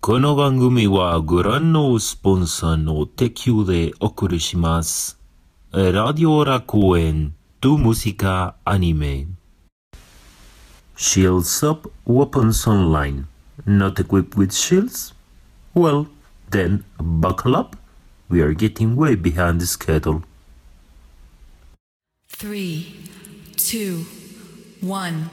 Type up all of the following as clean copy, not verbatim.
この番組はご覧のスポンサーの提供でお送りします。Radio Rakuen, tu música anime. Shields Up Weapons Online. Not equipped with shields? Well, then buckle up. We are getting way behind the schedule. 3, 2, 1.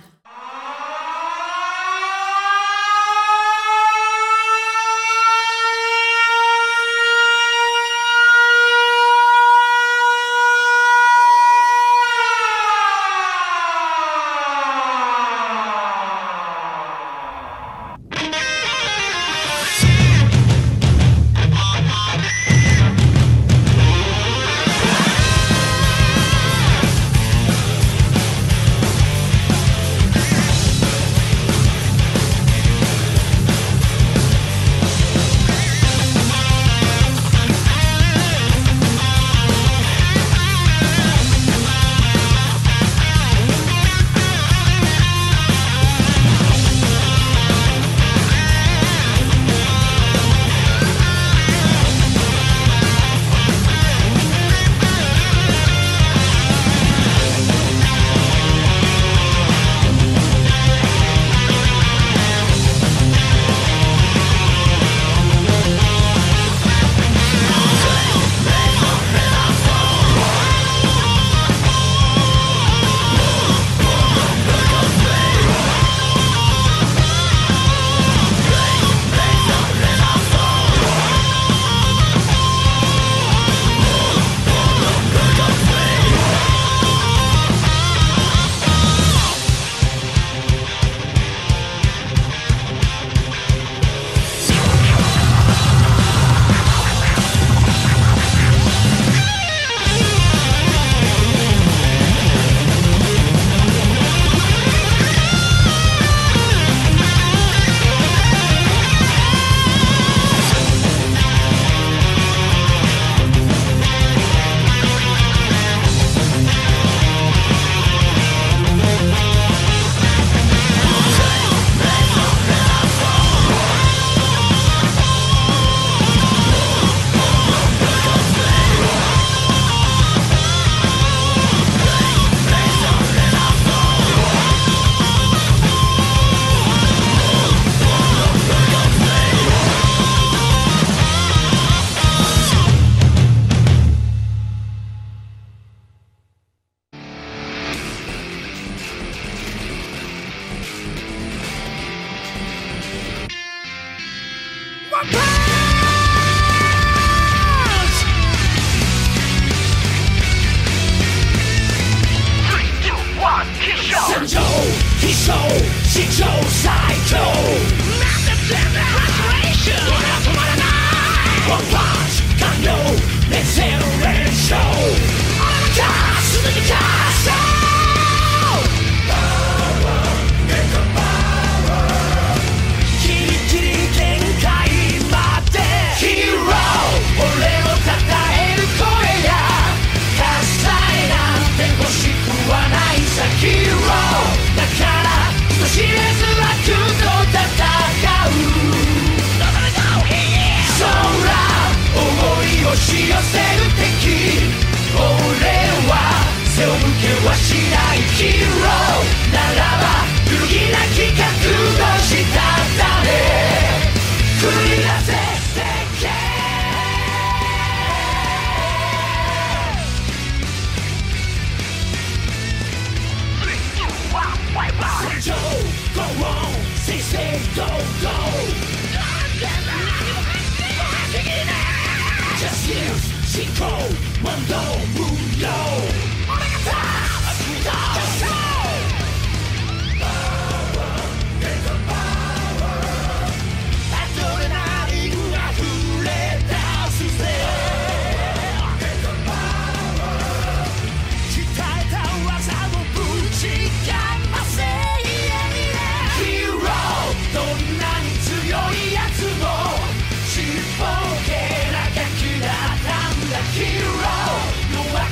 Hero, no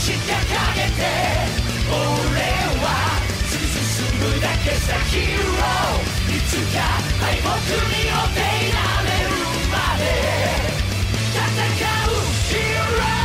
かげて俺は突き進むだけさ Hero いつか敗北によっていられるまで戦う Hero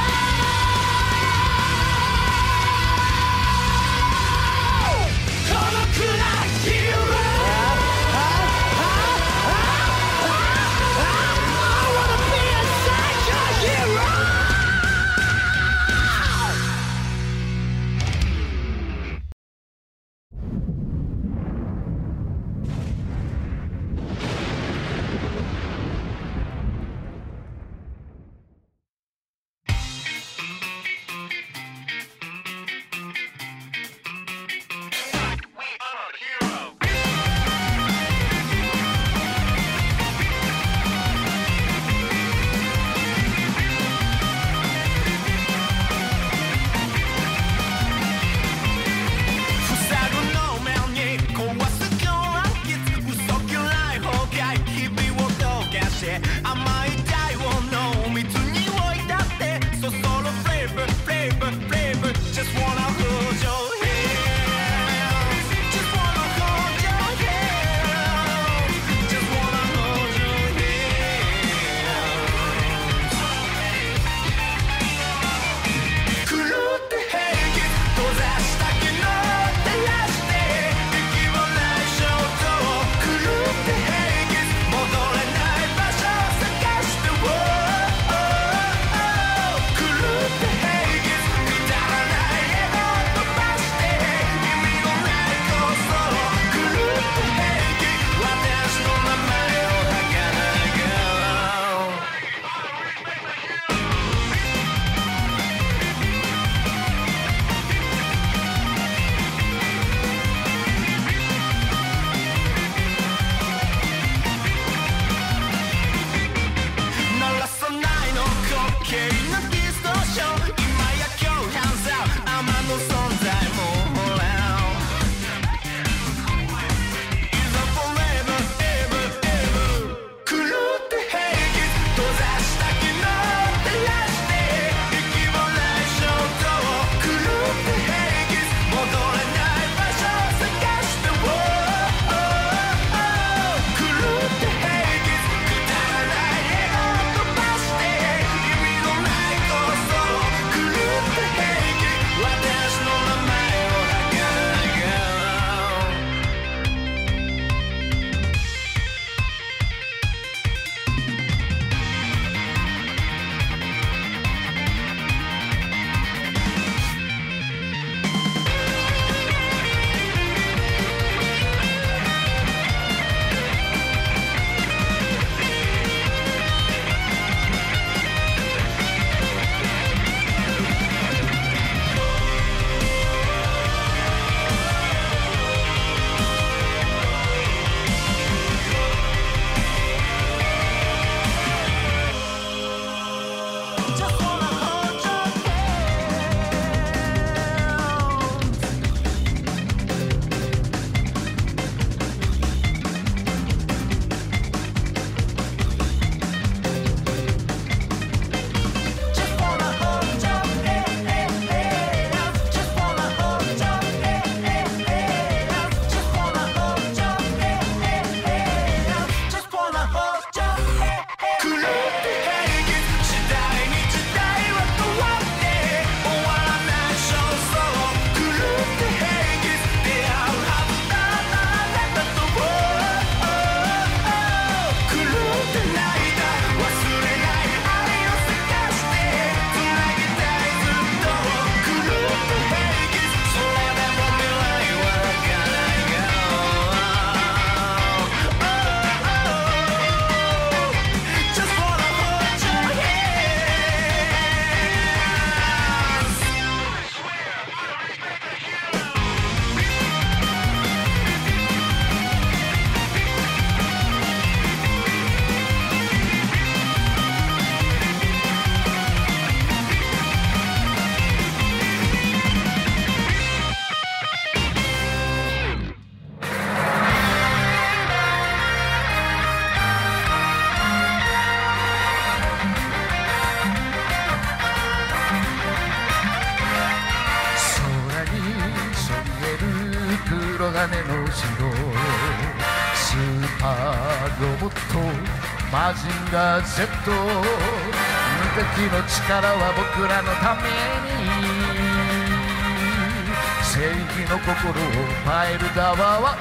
ろスーパーロボットマジンガー Z 無敵の力は僕らのために正義の心をパイルダワーは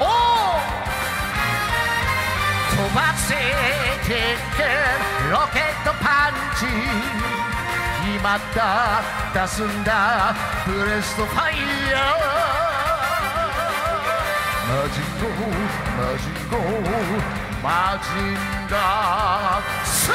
飛ばせてロケットパンチ決まった出すんだブレストファイヤーマジンゴマジンゴマジンガース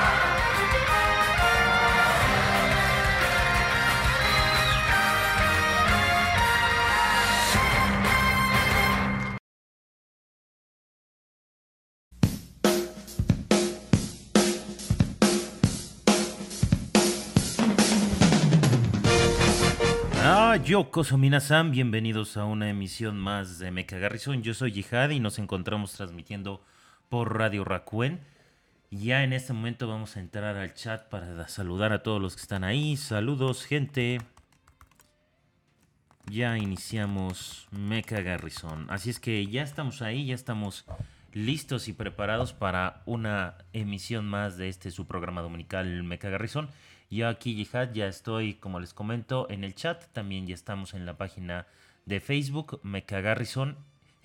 Yokoso Minasan, bienvenidos a una emisión más de Mecha Garrison. Yo soy Jihad y nos encontramos transmitiendo por Radio Rakuen. Ya en este momento vamos a entrar al chat para saludar a todos los que están ahí. Saludos, gente. Ya iniciamos Mecha Garrison. Así es que ya estamos ahí, ya estamos listos y preparados para una emisión más de su programa dominical Mecha Garrison. Yo aquí, Jihad, ya estoy, como les comento, en el chat. También ya estamos en la página de Facebook, Mecha Garrison,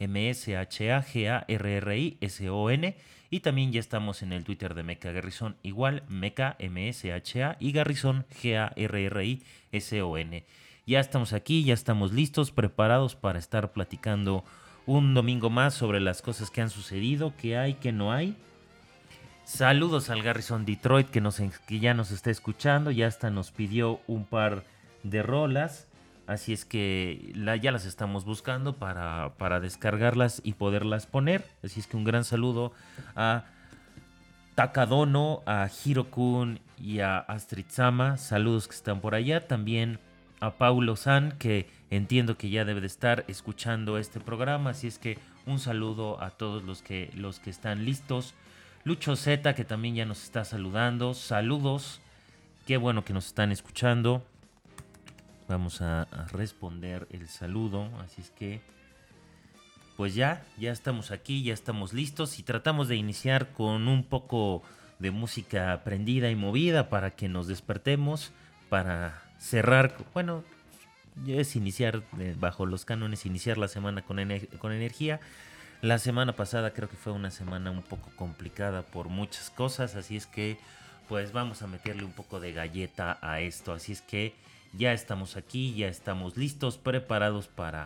MSHAGARRISON. Y también ya estamos en el Twitter de Mecha Garrison, igual, Mecha, MSHA y Garrison, GARRISON. Ya estamos aquí, ya estamos listos, preparados para estar platicando un domingo más sobre las cosas que han sucedido, que hay, que no hay. Saludos al Garrison Detroit que ya nos está escuchando, ya hasta nos pidió un par de rolas, así es que ya las estamos buscando para descargarlas y poderlas poner, así es que un gran saludo a Takadono, a Hirokun y a Astrid-sama, saludos que están por allá, también a Paulo-san que entiendo que ya debe de estar escuchando este programa, así es que un saludo a todos los que están listos. Lucho Z, que también ya nos está saludando. Saludos. Qué bueno que nos están escuchando. Vamos a responder el saludo. Así es que, pues ya estamos aquí, ya estamos listos. Y tratamos de iniciar con un poco de música prendida y movida para que nos despertemos. Para cerrar, bueno, es iniciar bajo los cánones, iniciar la semana con energía. La semana pasada creo que fue una semana un poco complicada por muchas cosas, así es que pues vamos a meterle un poco de galleta a esto. Así es que ya estamos aquí, ya estamos listos, preparados para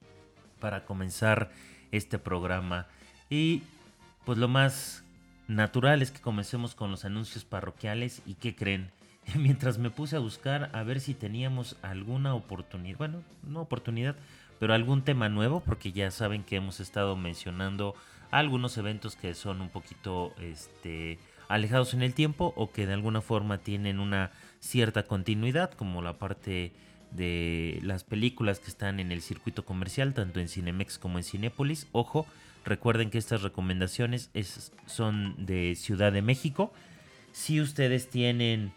comenzar este programa. Y pues lo más natural es que comencemos con los anuncios parroquiales. ¿Y qué creen? Mientras me puse a buscar a ver si teníamos alguna oportunidad, bueno, no oportunidad, pero algún tema nuevo, porque ya saben que hemos estado mencionando algunos eventos que son un poquito alejados en el tiempo o que de alguna forma tienen una cierta continuidad, como la parte de las películas que están en el circuito comercial, tanto en Cinemex como en Cinépolis. Ojo, recuerden que estas recomendaciones son de Ciudad de México. Si ustedes tienen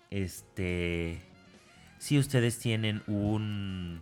un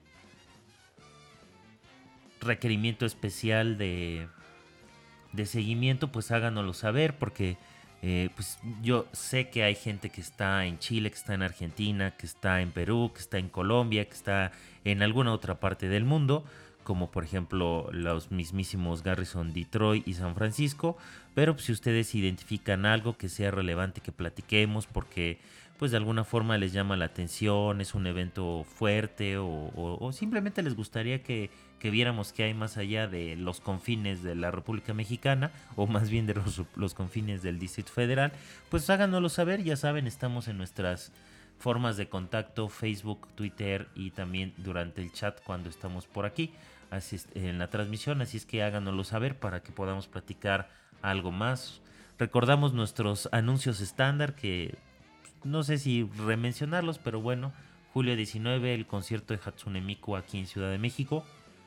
requerimiento especial de seguimiento, pues háganoslo saber, porque pues yo sé que hay gente que está en Chile, que está en Argentina, que está en Perú, que está en Colombia, que está en alguna otra parte del mundo, como por ejemplo los mismísimos Garrison Detroit y San Francisco. Pero pues, si ustedes identifican algo que sea relevante que platiquemos, porque pues de alguna forma les llama la atención, es un evento fuerte o simplemente les gustaría que viéramos qué hay más allá de los confines de la República Mexicana, o más bien de los confines del Distrito Federal, pues háganoslo saber. Ya saben, estamos en nuestras formas de contacto, Facebook, Twitter y también durante el chat cuando estamos por aquí en la transmisión, así es que háganoslo saber para que podamos platicar algo más. Recordamos nuestros anuncios estándar, que no sé si remencionarlos, pero bueno, julio 19 el concierto de Hatsune Miku aquí en Ciudad de México.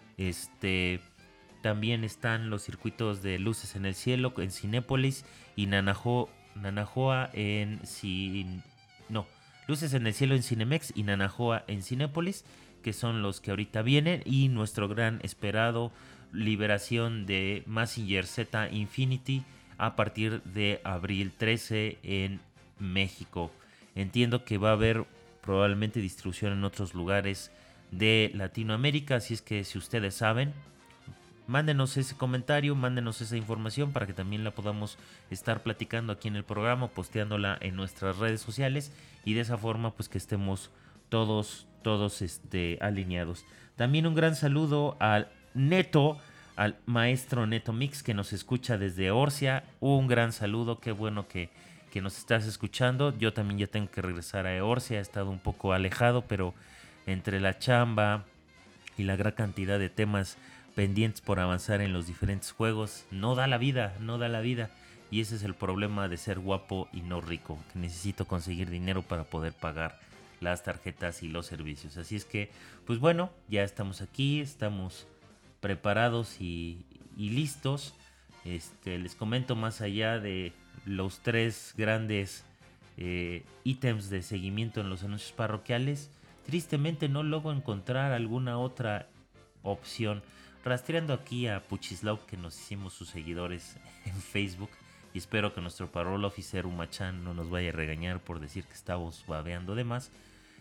También están los circuitos de Luces en el Cielo en Cinépolis y Nanajoa en Luces en el Cielo en Cinemex y Nanajoa en Cinépolis, que son los que ahorita vienen, y nuestro gran esperado liberación de Mazinger Z Infinity a partir de abril 13 en México. Entiendo que va a haber probablemente distribución en otros lugares de Latinoamérica, así es que si ustedes saben, mándenos ese comentario, mándenos esa información para que también la podamos estar platicando aquí en el programa, posteándola en nuestras redes sociales y de esa forma pues que estemos todos alineados. También un gran saludo al Neto, al maestro Neto Mix que nos escucha desde Orcia. Un gran saludo, qué bueno que nos estás escuchando. Yo también ya tengo que regresar a Orcia, he estado un poco alejado, pero entre la chamba y la gran cantidad de temas pendientes por avanzar en los diferentes juegos, no da la vida. Y ese es el problema de ser guapo y no rico, que necesito conseguir dinero para poder pagar las tarjetas y los servicios. Así es que, pues bueno, ya estamos aquí, estamos preparados y listos. Les comento, más allá de los 3 grandes ítems de seguimiento en los anuncios parroquiales, tristemente no logro encontrar alguna otra opción. Rastreando aquí a Puchislav, que nos hicimos sus seguidores en Facebook, y espero que nuestro parol officer Umachan no nos vaya a regañar por decir que estamos babeando de más.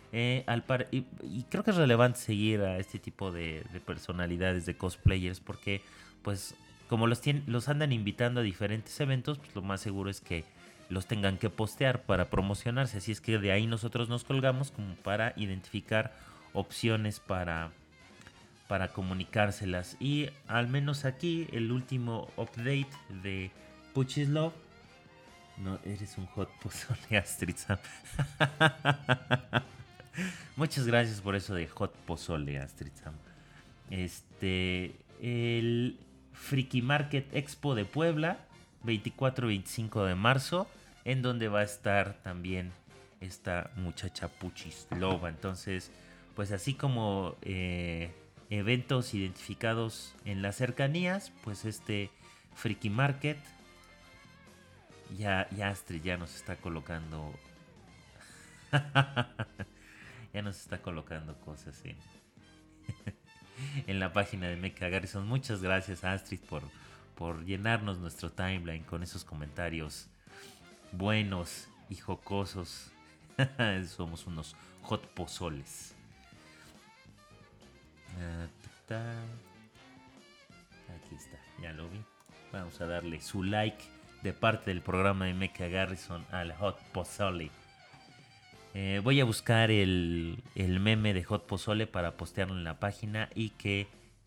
Y creo que es relevante seguir a este tipo de personalidades, de cosplayers, porque pues como los andan invitando a diferentes eventos, pues lo más seguro es que los tengan que postear para promocionarse. Así es que de ahí nosotros nos colgamos como para identificar opciones para comunicárselas. Y al menos aquí el último update de Puchislav. No, eres un hot pozole, Astrid Sam. Muchas gracias por eso de hot pozole, Astrid Sam. El Friki Market Expo de Puebla, 24-25 de marzo, en donde va a estar también esta muchacha Puchislova. Entonces, pues así como eventos identificados en las cercanías, pues este Friki Market ya Astrid ya nos está colocando ya nos está colocando cosas en la página de Mecha Garrison. Muchas gracias, Astrid, por llenarnos nuestro timeline con esos comentarios buenos y jocosos. Somos unos hot pozoles. Aquí está, ya lo vi. Vamos a darle su like de parte del programa de Mecha Garrison al hot pozole. Voy a buscar el meme de hot pozole para postearlo en la página y que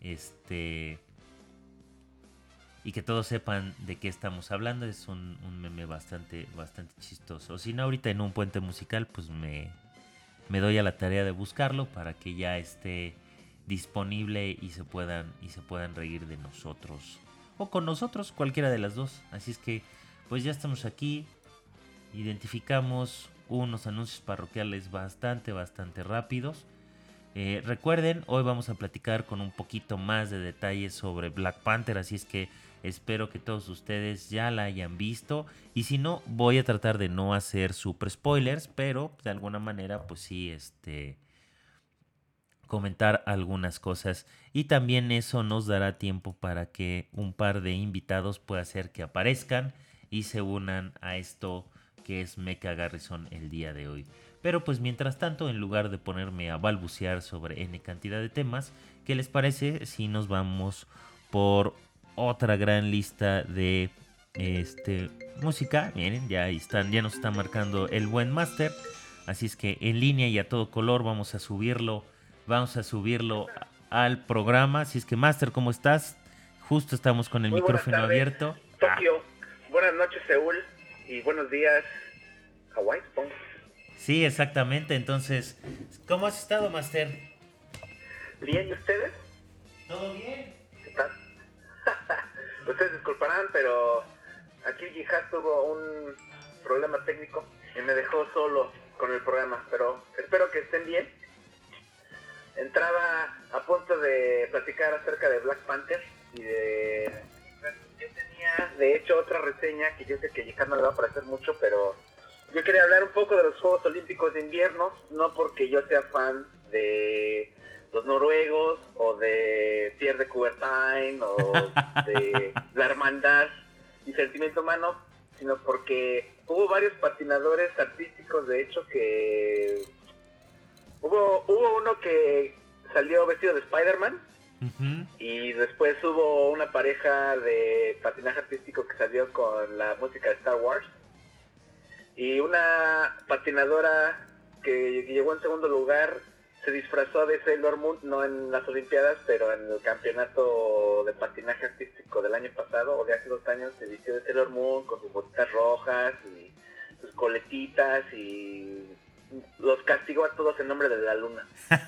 todos sepan de qué estamos hablando. Es un meme bastante chistoso. Si no, ahorita en un puente musical, pues me doy a la tarea de buscarlo para que ya esté disponible y se puedan reír de nosotros o con nosotros, cualquiera de las dos. Así es que pues ya estamos aquí. Identificamos unos anuncios parroquiales bastante rápidos. Recuerden, hoy vamos a platicar con un poquito más de detalles sobre Black Panther, así es que espero que todos ustedes ya la hayan visto, y si no, voy a tratar de no hacer super spoilers, pero de alguna manera pues sí, comentar algunas cosas, y también eso nos dará tiempo para que un par de invitados pueda hacer que aparezcan y se unan a esto que es Mecha Garrison el día de hoy. Pero pues mientras tanto, en lugar de ponerme a balbucear sobre N cantidad de temas, ¿qué les parece si nos vamos por otra gran lista de música? Miren, ya nos está marcando el buen máster. Así es que en línea y a todo color vamos a subirlo al programa. Así es que, máster, ¿cómo estás? Justo estamos con el micrófono abierto. Tokio, buenas noches, Seúl, y buenos días, Hawái, supongo. Sí, exactamente. Entonces, ¿cómo has estado, máster? Bien, ¿y ustedes? ¿Todo bien? ¿Qué tal? Ustedes disculparán, pero aquí Jihad tuvo un problema técnico y me dejó solo con el programa, pero espero que estén bien. Entraba a punto de platicar acerca de Black Panther y yo tenía, de hecho, otra reseña que yo sé que Jihad no le va a parecer mucho, pero yo quería hablar un poco de los Juegos Olímpicos de Invierno, no porque yo sea fan de los noruegos o de Pierre de Coubertin o de la hermandad y sentimiento humano, sino porque hubo varios patinadores artísticos, de hecho, que hubo uno que salió vestido de Spider-Man. Ujú. Y después hubo una pareja de patinaje artístico que salió con la música de Star Wars. Y una patinadora que llegó en segundo lugar se disfrazó de Sailor Moon, no en las Olimpiadas, pero en el campeonato de patinaje artístico del año pasado, o de hace 2 años, se vistió de Sailor Moon con sus botitas rojas y sus coletitas y los castigó a todos en nombre de la luna.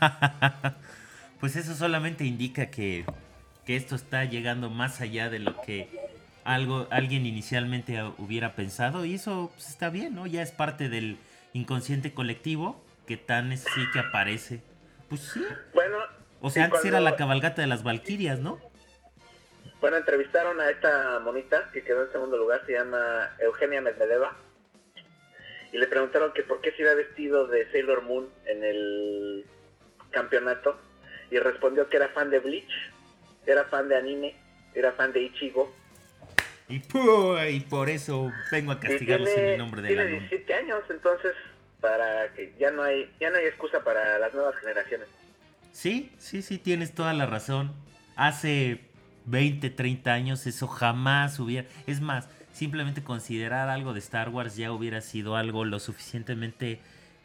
Pues eso solamente indica que esto está llegando más allá de lo que alguien inicialmente hubiera pensado, y eso pues, está bien, ¿no? Ya es parte del inconsciente colectivo que tan es sí que aparece. Pues sí. Bueno, O sea, y antes era cuando- la cabalgata de las Valquirias, ¿no? Bueno, entrevistaron a esta monita que quedó en segundo lugar, se llama Eugenia Medvedeva, y le preguntaron que por qué se iba vestido de Sailor Moon en el campeonato, y respondió que era fan de Bleach, era fan de anime, era fan de Ichigo, Y por eso vengo a y castigarlos en el nombre de la tiene luna. 17 años, entonces para que ya no hay excusa para las nuevas generaciones. Sí, tienes toda la razón. Hace 20, 30 años eso jamás hubiera... Es más, simplemente considerar algo de Star Wars ya hubiera sido algo lo suficientemente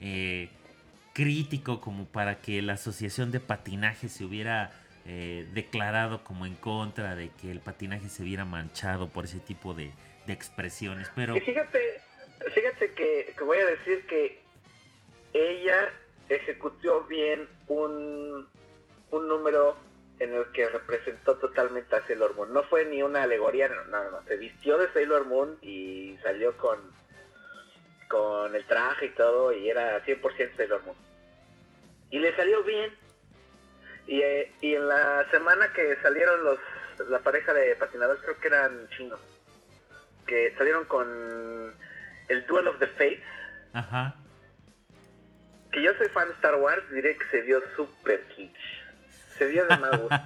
crítico como para que la asociación de patinaje se hubiera declarado como en contra de que el patinaje se viera manchado por ese tipo de expresiones. Pero Y fíjate que voy a decir que ella ejecutó bien un número en el que representó totalmente a Sailor Moon. No fue ni una alegoría, no, se vistió de Sailor Moon y salió con el traje y todo, y era 100% Sailor Moon. Y le salió bien. Y en la semana que salieron la pareja de patinadores, creo que eran chinos, que salieron con el Duel of the Fates, ajá. que yo soy fan de Star Wars, diré que se vio super kitsch. Se vio de mal gusto.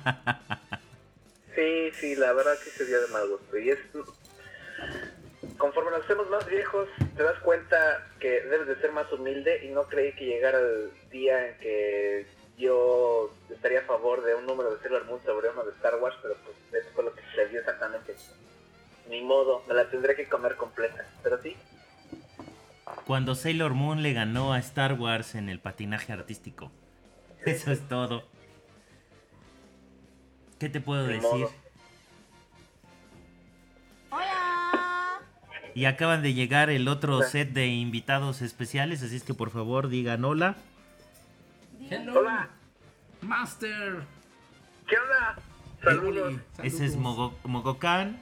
Sí, la verdad que se vio de mal gusto. Y conforme nos hacemos más viejos, te das cuenta que debes de ser más humilde, y no creí que llegara el día en que yo estaría a favor de un número de Sailor Moon sobre uno de Star Wars, pero pues eso fue lo que sucedió exactamente. Ni modo, me la tendré que comer completa, pero sí. Cuando Sailor Moon le ganó a Star Wars en el patinaje artístico. Eso es todo. ¿Qué te puedo Ni decir? modo. Y acaban de llegar el otro Hola. set de invitados especiales, así es que por favor digan hola. Hello, Hola, Master. ¿qué onda? Saludos. Ese es Mogokan,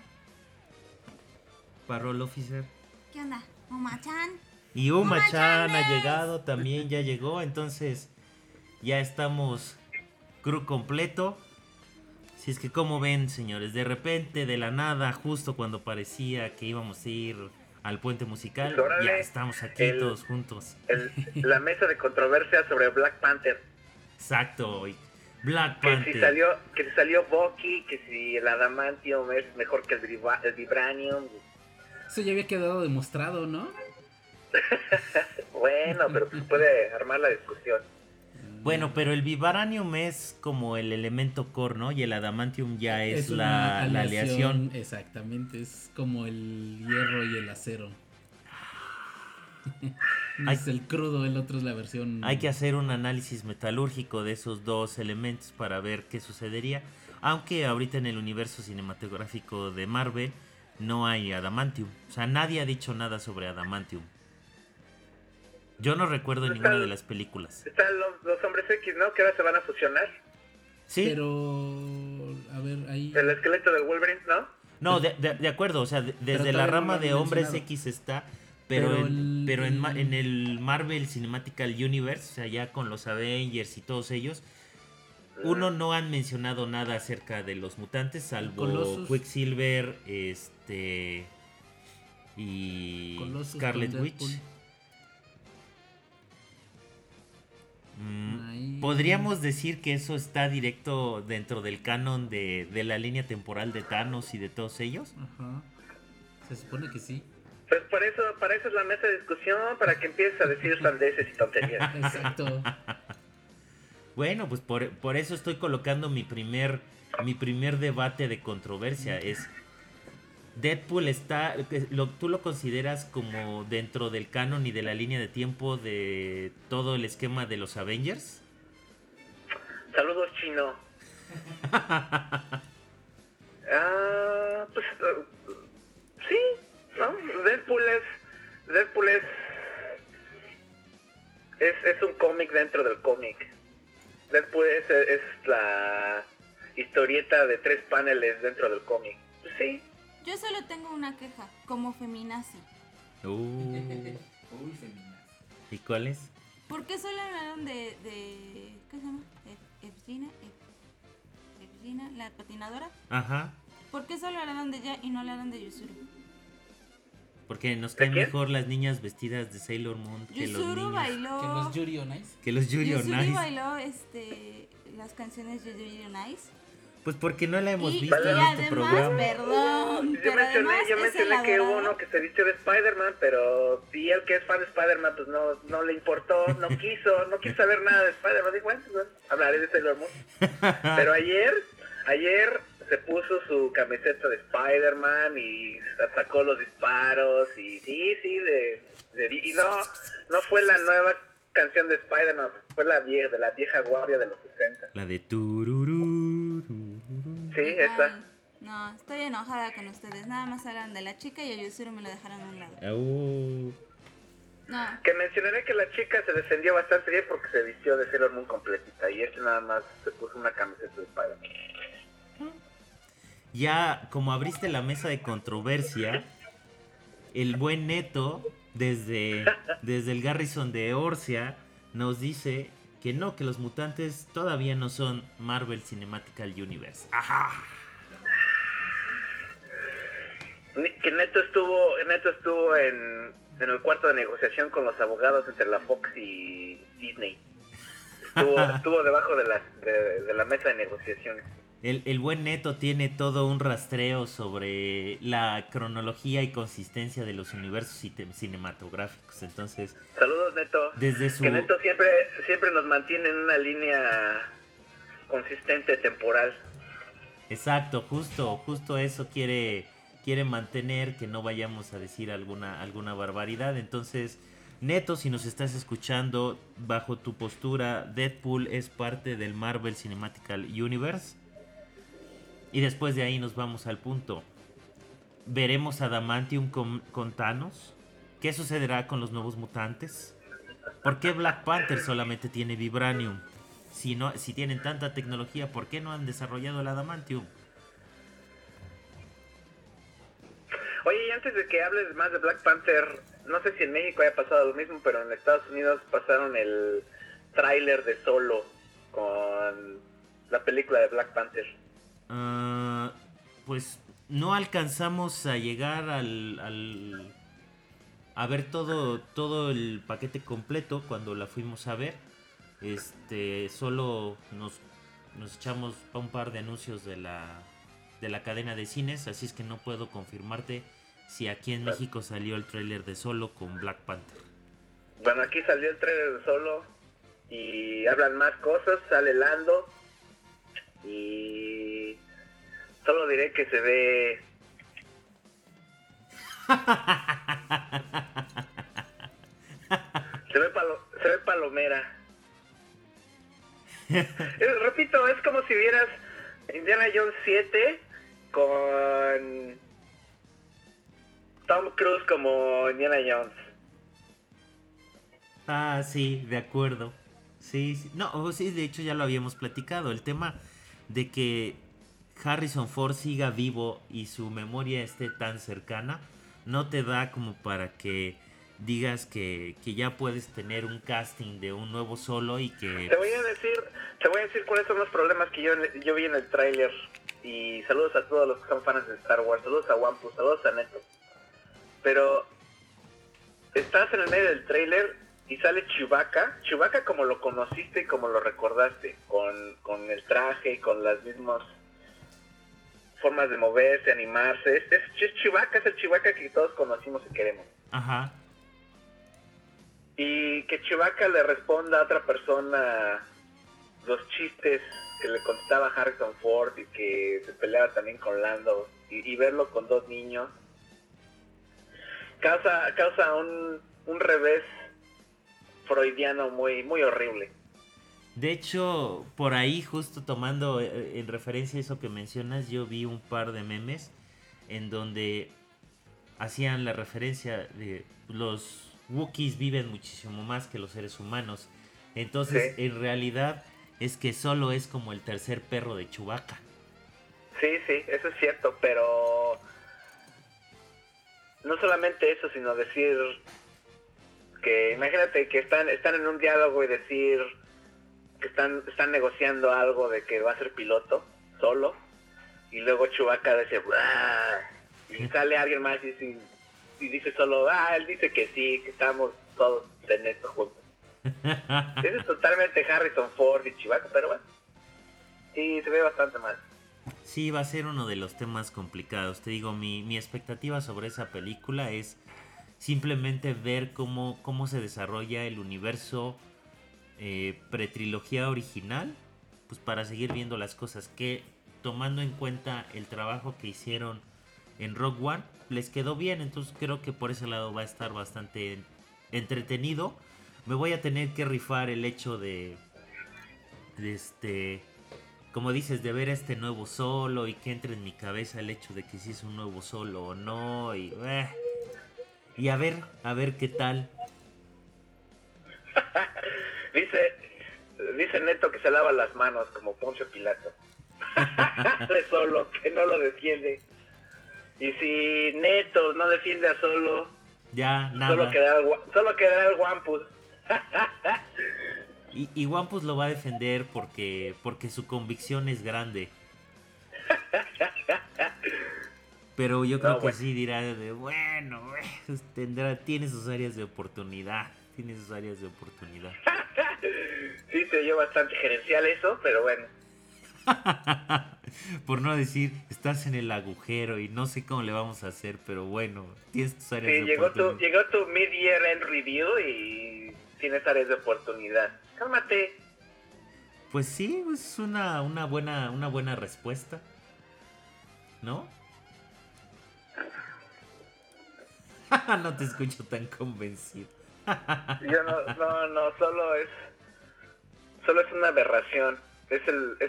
Parole Officer. ¿Qué onda? Moma-chan. Y Uma-chan Uma-chan ha llegado, también ya llegó, entonces ya estamos crew completo. Si es que como ven, señores, de repente, de la nada, justo cuando parecía que íbamos a ir al puente musical, Pues órale, ya estamos aquí todos juntos. La mesa de controversia sobre Black Panther. Exacto, y Black Que Panther. si salió Bucky, que si el Adamantium es mejor que el Vibranium. Eso ya había quedado demostrado, ¿no? Bueno, pero pues puede armar la discusión. Bueno, pero el Vibranium es como el elemento core, ¿no? Y el Adamantium ya es la aleación. Exactamente, es como el hierro y el acero. Hay- Es el crudo, el otro es la versión. Hay que hacer un análisis metalúrgico de esos dos elementos para ver qué sucedería. Aunque ahorita en el universo cinematográfico de Marvel no hay Adamantium. O sea, nadie ha dicho nada sobre Adamantium. Yo no recuerdo en ninguna de las películas. Están los hombres X, ¿no? Que ahora se van a fusionar. Sí, Pero, a ver, ahí. El esqueleto del Wolverine, ¿no? no, de acuerdo. O sea, desde todavía la no rama lo han de Hombres mencionado. X está. Pero, Pero en el Marvel Cinematical Universe, o sea, ya con los Avengers y todos ellos, uno no han mencionado nada acerca de los mutantes, salvo Colossus. Quicksilver, y Colossus Scarlet con Witch. Deadpool. Mm, Ahí ¿Podríamos decir que eso está directo dentro del canon de la línea temporal de Thanos y de todos ellos? Ajá. Se supone que sí. Pues para eso es la mesa de discusión, para que empieces a decir sandeces y tonterías. Exacto. Bueno, pues por eso estoy colocando mi primer debate de controversia. Es Deadpool está, ¿tú lo consideras como dentro del canon y de la línea de tiempo de todo el esquema de los Avengers? Saludos, Chino. Pues sí, ¿no? Deadpool es un cómic dentro del cómic. Deadpool es la historieta de 3 paneles dentro del cómic. Pues sí. Yo solo tengo una queja, como feminazi. Uy, feminazi. ¿Y cuál es? ¿Por qué solo hablaron de ¿qué se llama? Efrina, la patinadora. Ajá. ¿Por qué solo hablaron de ella y no hablaron de Yuzuru? Porque nos caen quién? mejor las niñas vestidas de Sailor Moon que los Yuzuru niños. bailó. Que los Yuri on Ice. Que los Yuri on Yuzuru Ice. bailó las canciones de Yuri on Ice. Pues porque no la hemos Y visto en además, este programa. perdón, Yo pero mencioné, además es el que hubo adorado. uno que se vistió de Spider-Man, pero y el que es fan de Spider-Man pues no le importó, no quiso saber nada de Spider-Man. Dijo, bueno, hablaré de Sailor Moon. Pero ayer se puso su camiseta de Spider-Man y sacó los disparos y sí, y no fue la nueva canción de Spider-Man, fue de la vieja guardia de los 60. La de tururú. Sí, Ay, esa. no, estoy enojada con ustedes. Nada más hablan de la chica y a Yuzuru me lo dejaron a un lado. No, Que mencionaré que la chica se defendió bastante bien porque se vistió de Sailor Moon completita y nada más se puso una camiseta de Spider-Man. Ya, como abriste la mesa de controversia, el buen Neto, desde el Garrison de Orcia, nos dice que no, que los mutantes todavía no son Marvel Cinematic Universe. ¡Ajá! Que Neto estuvo en el cuarto de negociación con los abogados entre la Fox y Disney. Estuvo debajo de la mesa de negociaciones. El buen Neto tiene todo un rastreo sobre la cronología y consistencia de los universos cinematográficos. Entonces, Saludos, Neto. desde Que Neto siempre nos mantiene en una línea consistente temporal. Exacto, justo eso quiere mantener, que no vayamos a decir alguna barbaridad. Entonces, Neto, si nos estás escuchando, bajo tu postura, Deadpool es parte del Marvel Cinematic Universe. Y después de ahí nos vamos al punto. ¿Veremos Adamantium con Thanos? ¿Qué sucederá con los nuevos mutantes? ¿Por qué Black Panther solamente tiene Vibranium? Si tienen tanta tecnología, ¿por qué no han desarrollado el Adamantium? Oye, y antes de que hables más de Black Panther, no sé si en México haya pasado lo mismo, pero en Estados Unidos pasaron el tráiler de Solo con la película de Black Panther. Pues no alcanzamos a llegar a ver todo el paquete completo cuando la fuimos a ver. Solo nos echamos un par de anuncios de la cadena de cines, así es que no puedo confirmarte si aquí en México salió el tráiler de Solo con Black Panther. Bueno, aquí salió el tráiler de Solo y hablan más cosas, sale Lando y solo diré que se ve se ve palomera. Repito, es como si vieras Indiana Jones 7 con Tom Cruise como Indiana Jones. Ah, sí, de acuerdo. Sí. No, sí, de hecho ya lo habíamos platicado. El tema de que Harrison Ford siga vivo y su memoria esté tan cercana no te da como para que digas que ya puedes tener un casting de un nuevo Solo y que... Te voy a decir cuáles son los problemas que yo vi en el tráiler. Y saludos a todos los que son fans de Star Wars. Saludos a Wampus, saludos a Neto. Pero estás en el medio del tráiler y sale Chewbacca como lo conociste y como lo recordaste, con el traje, con las mismas formas de moverse, animarse. Es Chewbacca, es el Chewbacca que todos conocimos y queremos. Ajá. Y que Chewbacca le responda a otra persona los chistes que le contaba Harrison Ford y que se peleaba también con Lando, y verlo con dos niños causa un revés freudiano muy, muy horrible. De hecho, por ahí, justo tomando en referencia eso que mencionas, yo vi un par de memes en donde hacían la referencia de los Wookiees viven muchísimo más que los seres humanos. Entonces, Sí. en realidad, es que solo es como el tercer perro de Chewbacca. Sí, eso es cierto, pero no solamente eso, sino decir que, imagínate que están en un diálogo y decir que están negociando algo de que va a ser piloto solo, y luego Chewbacca dice "Buah", y sale alguien más y dice solo él dice que sí, que estamos todos en esto juntos. Eso es totalmente Harrison Ford y Chewbacca, pero bueno, sí, se ve bastante mal. Sí, va a ser uno de los temas complicados. Te digo, mi expectativa sobre esa película es simplemente ver cómo se desarrolla el universo pretrilogía original, pues para seguir viendo las cosas que, tomando en cuenta el trabajo que hicieron en Rogue One, les quedó bien. Entonces creo que por ese lado va a estar bastante entretenido. Me voy a tener que rifar el hecho de como dices, de ver a este nuevo Solo y que entre en mi cabeza el hecho de que si es un nuevo Solo o no, y a ver qué tal. Dice Neto que se lava las manos como Poncio Pilato. De Solo, que no lo defiende. Y si Neto no defiende a Solo, Ya, nada. solo quedará el Wampus. Y Wampus lo va a defender porque su convicción es grande. Pero yo creo que sí dirá de bueno, tiene sus áreas de oportunidad. Sí, se oyó bastante gerencial eso, pero bueno. Por no decir, estás en el agujero y no sé cómo le vamos a hacer, pero bueno, tienes tus áreas de oportunidad. Llegó tu mid-year end review y tienes áreas de oportunidad. Cálmate. Pues sí, es una buena respuesta, ¿no? No te escucho tan convencido. Yo no, solo es una aberración. Es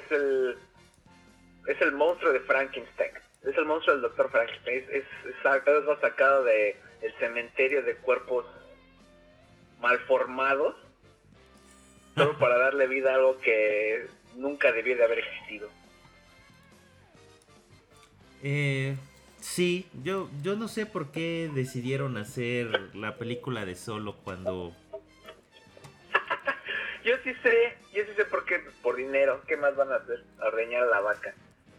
el monstruo de Frankenstein. Es el monstruo del Dr. Frankenstein. Es algo sacado de el cementerio de cuerpos malformados, solo para darle vida a algo que nunca debió de haber existido. Sí, yo no sé por qué decidieron hacer la película de Solo cuando... Yo sí sé por qué, por dinero. ¿Qué más van a hacer? Ordeñar a la vaca.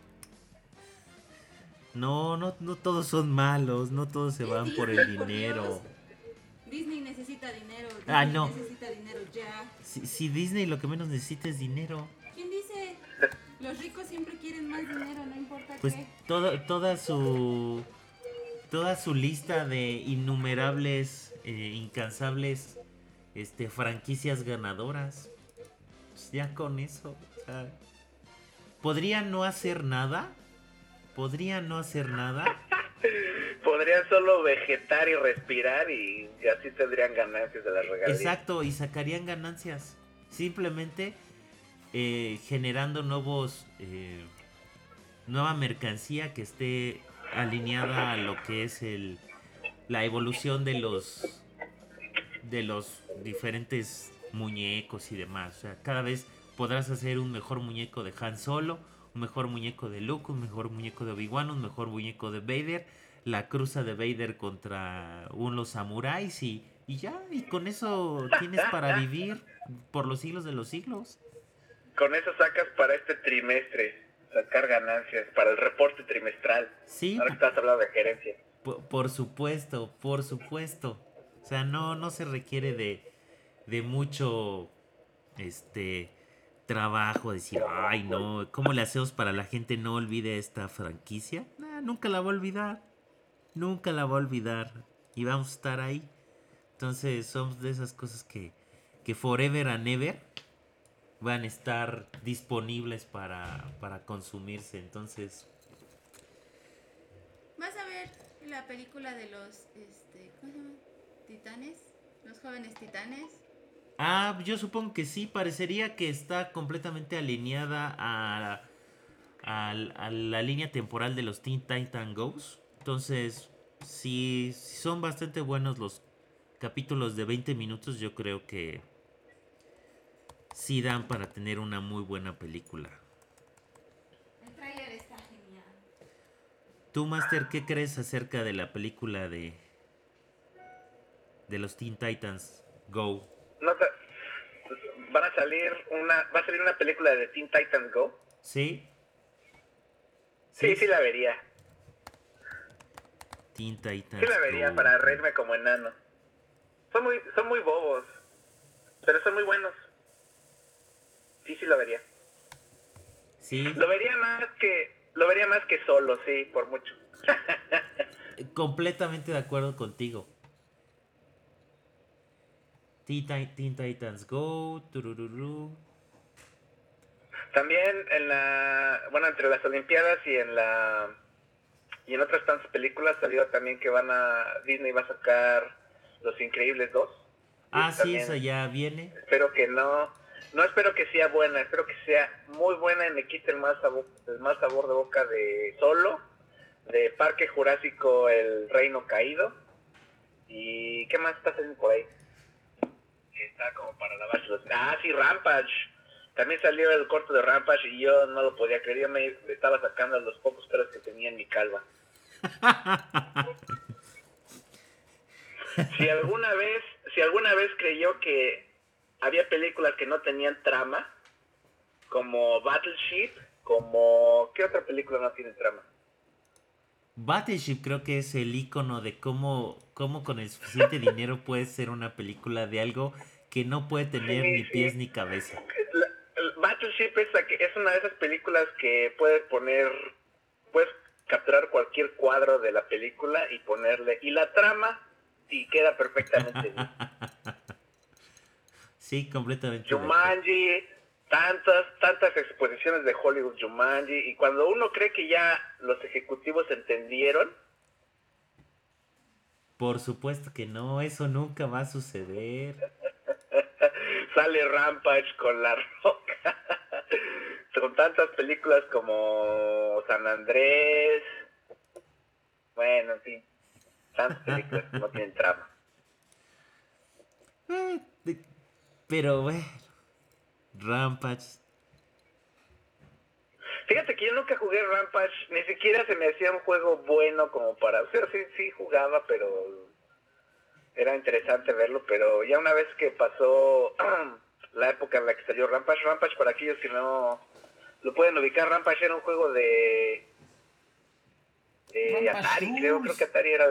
No todos son malos, no todos se van por el dinero. Disney necesita dinero. No. Necesita dinero ya. Si Disney lo que menos necesita es dinero. ¿Quién dice? Los ricos siempre quieren más dinero, no importa Pues qué. toda su lista de innumerables, incansables franquicias ganadoras. Pues ya con eso, o sea, podría no hacer nada. Podrían solo vegetar y respirar y así tendrían ganancias de las regalías. Exacto, y sacarían ganancias. Simplemente generando nueva mercancía que esté alineada a lo que es la evolución de los diferentes muñecos y demás. O sea, cada vez podrás hacer un mejor muñeco de Han Solo, un mejor muñeco de Luke, un mejor muñeco de Obi-Wan, un mejor muñeco de Vader, la cruza de Vader contra unos samuráis y ya, y con eso tienes para vivir por los siglos de los siglos. Con eso sacas para este trimestre, sacar ganancias para el reporte trimestral. Sí. Ahora que estás hablando de gerencia. Por supuesto. O sea, no se requiere de mucho trabajo, decir, ay no, ¿cómo le hacemos para la gente no olvide esta franquicia? Nah, nunca la va a olvidar, nunca la va a olvidar y vamos a estar ahí. Entonces son de esas cosas que forever and ever van a estar disponibles para consumirse. Entonces, ¿Vas a ver la película de los, ¿cómo se llama? Titanes? Los jóvenes titanes. yo supongo que sí, parecería que está completamente alineada a la línea temporal de los Teen Titan Go's. Entonces, si son bastante buenos los capítulos de 20 minutos, yo creo que sí dan para tener una muy buena película. El tráiler está genial. ¿Tú, Master, qué crees acerca de la película de los Teen Titans Go? No sé, va a salir una película de Teen Titans Go. ¿Sí? Sí la vería. Teen Titans Sí la vería Go. para reírme como enano. Son muy bobos, pero son muy buenos. Sí la vería. Sí, Lo vería más que solo, sí, por mucho. completamente de acuerdo contigo. Teen Titans Go, turururu. También entre las Olimpiadas y en otras tantas películas salió también que Disney va a sacar Los Increíbles 2. Ah, Y sí, también esa ya viene. espero que no espero que sea buena, espero que sea muy buena y me quite el mal sabor de boca de Solo, de Parque Jurásico El Reino Caído. ¿Y qué más está haciendo por ahí? Que está como para lavarse los... Ah, sí, Rampage. También salió el corto de Rampage y yo no lo podía creer. Yo me estaba sacando los pocos pelos que tenía en mi calva. Si alguna vez creyó que había películas que no tenían trama, como Battleship, ¿qué otra película no tiene trama? Battleship creo que es el icono de cómo con el suficiente dinero puede ser una película de algo que no puede tener ni pies ni cabeza. El Battleship es una de esas películas que puedes capturar cualquier cuadro de la película y ponerle, y la trama, y queda perfectamente bien. Sí, completamente. de acuerdo. Jumanji, tantas exposiciones de Hollywood, Jumanji, y cuando uno cree que ya los ejecutivos entendieron, Por supuesto que no, eso nunca va a suceder. sale Rampage con La Roca, con tantas películas como San Andrés, bueno, en fin, tantas películas que no tienen trama. Pero bueno, Rampage. Fíjate que yo nunca jugué Rampage, ni siquiera se me hacía un juego bueno como para... O sea, sí jugaba, pero era interesante verlo, pero ya una vez que pasó la época en la que salió Rampage, para aquellos que no lo pueden ubicar, Rampage era un juego de Rampage Atari, creo que Atari era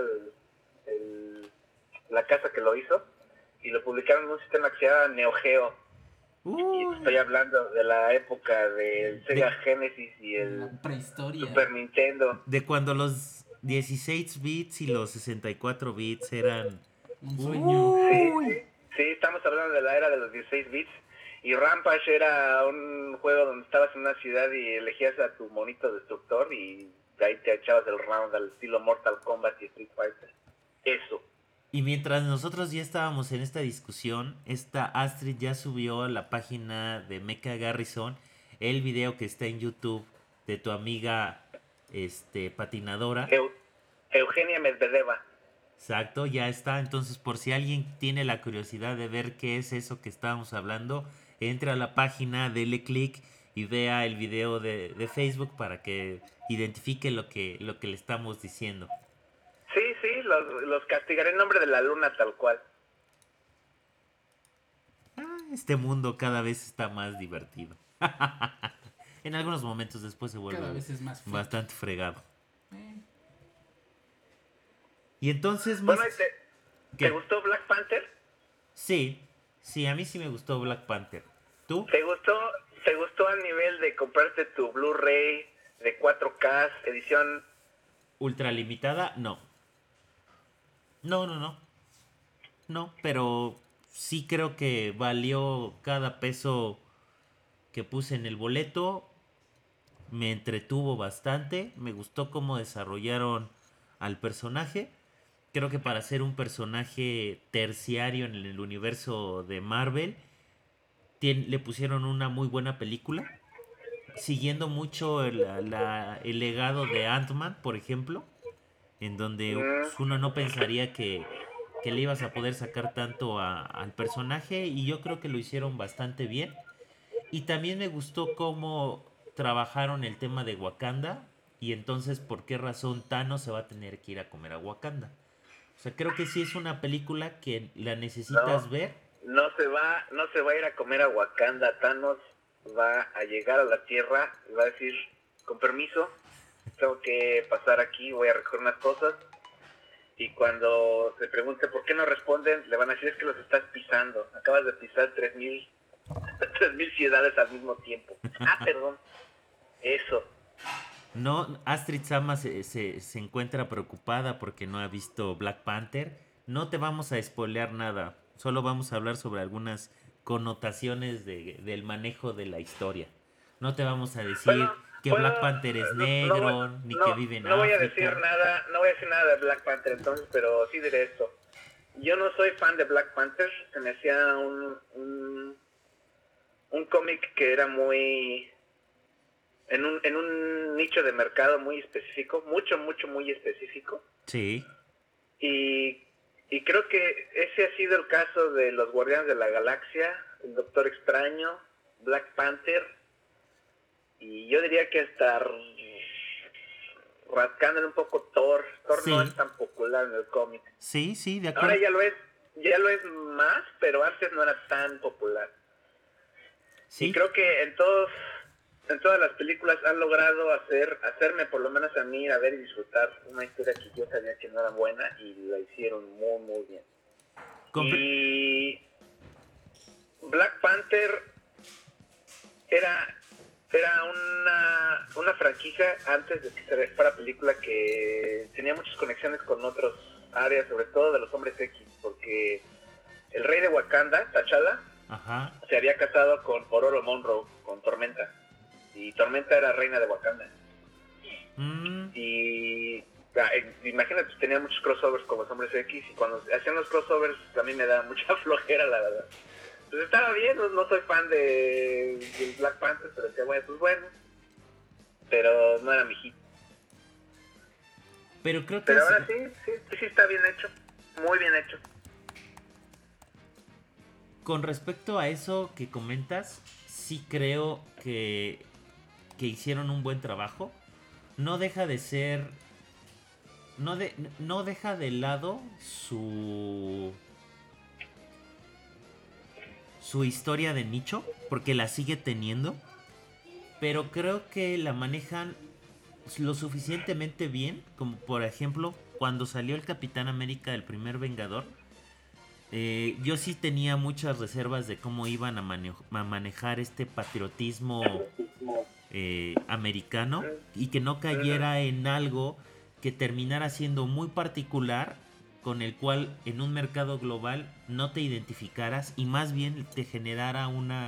la casa que lo hizo, y lo publicaron en un sistema que se llama Neo Geo. Y estoy hablando de la época del Sega Genesis y el La prehistoria. Super Nintendo. De cuando los 16 bits y los 64 bits eran... Un sueño. Sí, estamos hablando de la era de los 16 bits. Y Rampage era un juego donde estabas en una ciudad y elegías a tu monito destructor y de ahí te echabas el round al estilo Mortal Kombat y Street Fighter. Eso. Y mientras nosotros ya estábamos en esta discusión, esta Astrid ya subió a la página de Mecha Garrison el video que está en YouTube de tu amiga patinadora. Eugenia Medvedeva. Exacto, ya está. Entonces, por si alguien tiene la curiosidad de ver qué es eso que estábamos hablando, entra a la página, dele clic y vea el video de Facebook para que identifique lo que le estamos diciendo. Sí, los castigaré en nombre de la luna tal cual. Este mundo cada vez está más divertido. En algunos momentos después se vuelve Cada vez es más feo. bastante fregado. Y entonces... Bueno, ¿qué? ¿te gustó Black Panther? Sí, Sí, a mí sí me gustó Black Panther. ¿Tú? ¿Te gustó al nivel de comprarte tu Blu-ray de 4K, edición? ¿Ultralimitada? No. No. No, pero sí creo que valió cada peso que puse en el boleto. Me entretuvo bastante. Me gustó cómo desarrollaron al personaje. Creo que para ser un personaje terciario en el universo de Marvel, le pusieron una muy buena película. Siguiendo mucho el legado de Ant-Man, por ejemplo, en donde Mm, pues, uno no pensaría que le ibas a poder sacar tanto al personaje, y yo creo que lo hicieron bastante bien. Y también me gustó cómo trabajaron el tema de Wakanda, y entonces por qué razón Thanos se va a tener que ir a comer a Wakanda. O sea, creo que sí es una película que la necesitas no, ver. no se va a ir a comer a Wakanda. Thanos va a llegar a la Tierra y va a decir, con permiso, tengo que pasar aquí, voy a recoger unas cosas. Y cuando se pregunte por qué no responden, le van a decir, es que los estás pisando. Acabas de pisar 3,000 ciudades al mismo tiempo. Perdón. Eso. No, Astrid Sama se encuentra preocupada porque no ha visto Black Panther. No te vamos a spoilear nada. Solo vamos a hablar sobre algunas connotaciones del manejo de la historia. No te vamos a Bueno, decir que puedo, Black Panther es no, no, voy- negro, ni que vive en no voy a decir África. nada, no voy a decir nada de Black Panther entonces, pero sí diré esto. Yo no soy fan de Black Panther, se me hacía un cómic que era muy en un nicho de mercado muy específico, muy específico. Sí, Y, y creo que ese ha sido el caso de los Guardianes de la Galaxia, el Doctor Extraño, Black Panther, y yo diría que hasta rascándole un poco Thor. Thor no sí, es tan popular en el cómic. sí, de Ahora acuerdo. ya lo es más, pero antes no era tan popular. Y Sí, creo que en todas las películas han logrado hacerme por lo menos a mí a ver y disfrutar una historia que yo sabía que no era buena y la hicieron muy bien. compre- Y Black Panther era una franquicia antes de que se fuera película que tenía muchas conexiones con otras áreas, sobre todo de los hombres X, porque el rey de Wakanda, T'Challa, ajá. se había casado con Ororo Monroe, con Tormenta, y Tormenta era reina de Wakanda. Mm, Y imagínate, tenía muchos crossovers con los hombres X, y cuando hacían los crossovers también me daba mucha flojera, la verdad. Pues estaba bien, no soy fan de Black Panther, pero decía, bueno, pues bueno, pero no era mi hit. pero creo que Pero ahora sí está bien hecho, muy bien hecho. con respecto a eso que comentas, sí creo que hicieron un buen trabajo. No deja de ser. No deja de lado su historia de nicho, porque la sigue teniendo. Pero creo que la manejan lo suficientemente bien, como por ejemplo cuando salió el Capitán América, el primer Vengador. Yo sí tenía muchas reservas de cómo iban a manejar este patriotismo americano, y que no cayera en algo que terminara siendo muy particular, con el cual en un mercado global no te identificaras y más bien te generara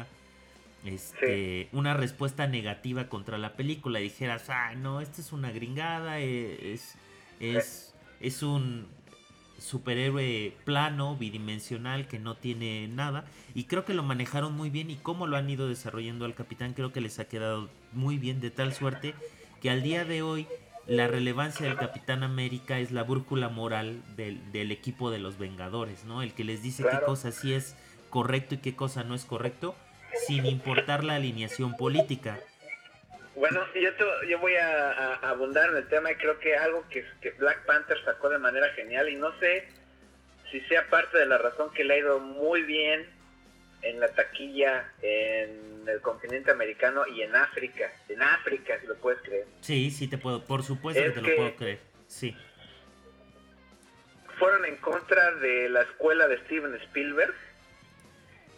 una respuesta negativa contra la película, y dijeras, ah, no, esta es una gringada, es un superhéroe plano, bidimensional, que no tiene nada. Y creo que lo manejaron muy bien, y cómo lo han ido desarrollando al Capitán creo que les ha quedado muy bien, de tal suerte que al día de hoy la relevancia del Capitán América es la brújula moral del equipo de los Vengadores, ¿no? El que les dice qué Claro. cosa sí es correcto y qué cosa no es correcto, sin importar la alineación política. Bueno, yo voy a abundar en el tema, y creo que algo que Black Panther sacó de manera genial, y no sé si sea parte de la razón que le ha ido muy bien en la taquilla en el continente americano y en África, si lo puedes creer. Sí, sí te puedo, por supuesto que Es te lo que puedo creer. Sí, fueron en contra de la escuela de Steven Spielberg,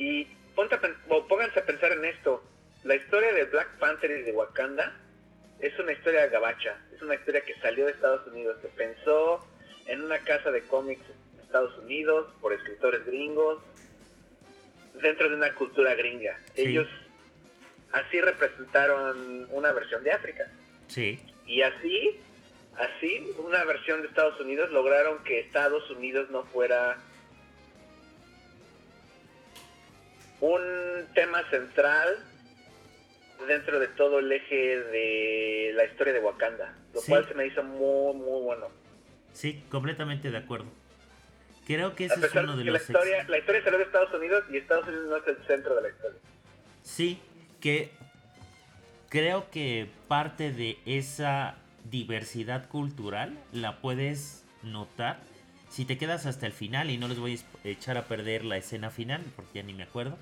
Y pónganse a pensar en esto. La historia de Black Panther y de Wakanda es una historia gabacha. Es una historia que salió de Estados Unidos, que pensó en una casa de cómics de Estados Unidos, por escritores gringos, dentro de una cultura gringa. Sí. Ellos así representaron una versión de África. Sí. Y así, una versión de Estados Unidos lograron que Estados Unidos no fuera un tema central dentro de todo el eje de la historia de Wakanda, lo Sí. cual se me hizo muy, muy bueno. Sí, completamente de acuerdo. Creo que A ese es pesar uno de de que los... la historia salió de Estados Unidos y Estados Unidos no es el centro de la historia. Sí, que creo que parte de esa diversidad cultural la puedes notar si te quedas hasta el final, y no les voy a echar a perder la escena final porque ya ni me acuerdo.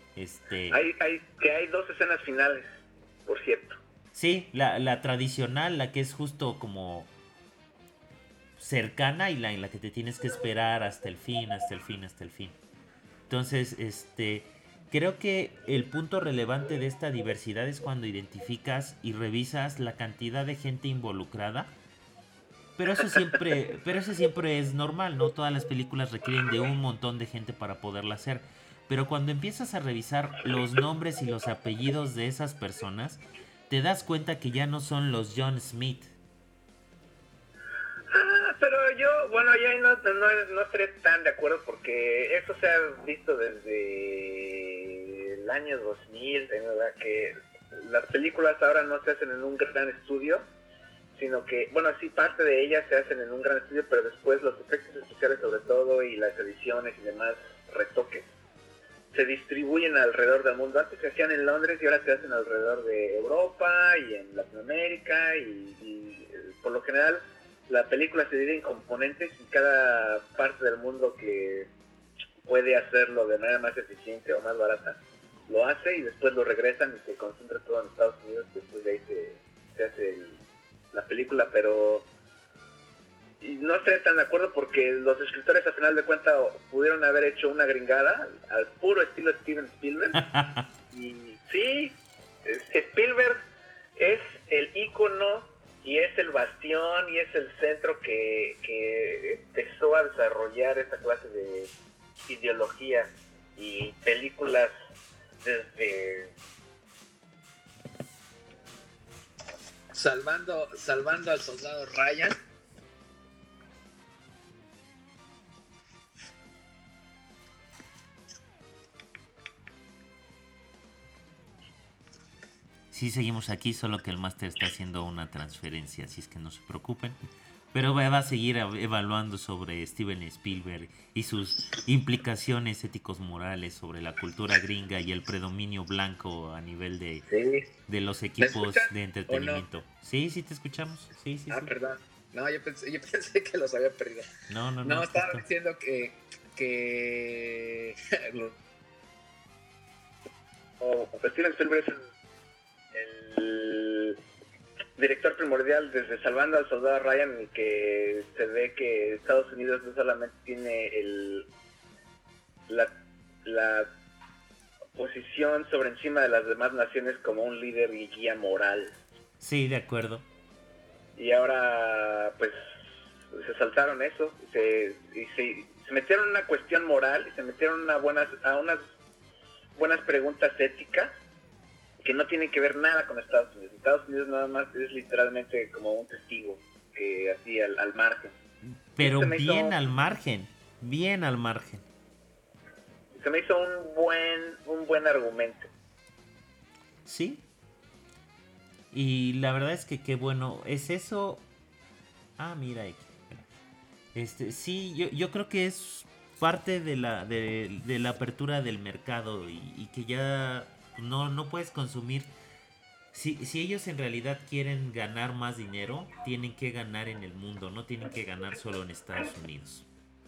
Hay dos escenas finales, por cierto. Sí, la tradicional, la que es justo como cercana y en la que te tienes que esperar hasta el fin, hasta el fin, hasta el fin. Entonces, creo que el punto relevante de esta diversidad es cuando identificas y revisas la cantidad de gente involucrada. Pero eso siempre es normal, ¿no? Todas las películas requieren de un montón de gente para poderla hacer. Pero cuando empiezas a revisar los nombres y los apellidos de esas personas, te das cuenta que ya no son los John Smith. Pero yo, ya no estaré tan de acuerdo porque eso se ha visto desde el año 2000, ¿verdad? Que las películas ahora no se hacen en un gran estudio, sino que, sí, parte de ellas se hacen en un gran estudio, pero después los efectos especiales sobre todo y las ediciones y demás retoques se distribuyen alrededor del mundo. Antes se hacían en Londres y ahora se hacen alrededor de Europa y en Latinoamérica y por lo general la película se divide en componentes y cada parte del mundo que puede hacerlo de manera más eficiente o más barata lo hace y después lo regresan y se concentra todo en Estados Unidos y después de ahí se hace la película, pero no estoy tan de acuerdo porque los escritores a final de cuentas pudieron haber hecho una gringada al puro estilo Steven Spielberg. Y sí, Spielberg es el ícono y es el bastión y es el centro que empezó a desarrollar esta clase de ideología y películas desde salvando al soldado Ryan. Sí, seguimos aquí, solo que el máster está haciendo una transferencia, así es que no se preocupen. Pero va a seguir evaluando sobre Steven Spielberg y sus implicaciones éticos morales sobre la cultura gringa y el predominio blanco a nivel de los equipos de entretenimiento. No? Sí, te escuchamos. Sí. Perdón. No, yo pensé que los había perdido. No, estaba diciendo que Steven Spielberg es el director primordial desde Salvando al Soldado Ryan, y que se ve que Estados Unidos no solamente tiene la posición sobre encima de las demás naciones como un líder y guía moral. Sí, de acuerdo. Y ahora pues se saltaron eso, se metieron en una cuestión moral y se metieron a unas buenas preguntas éticas que no tienen que ver nada con Estados Unidos. Estados Unidos nada más es literalmente como un testigo, así al margen. Pero bien al margen. Se me hizo un buen argumento. Sí. Y la verdad es que qué bueno es eso. Ah, mira. Sí, yo creo que es parte de la apertura del mercado y que ya no puedes consumir. Si ellos en realidad quieren ganar más dinero, tienen que ganar en el mundo, no tienen que ganar solo en Estados Unidos.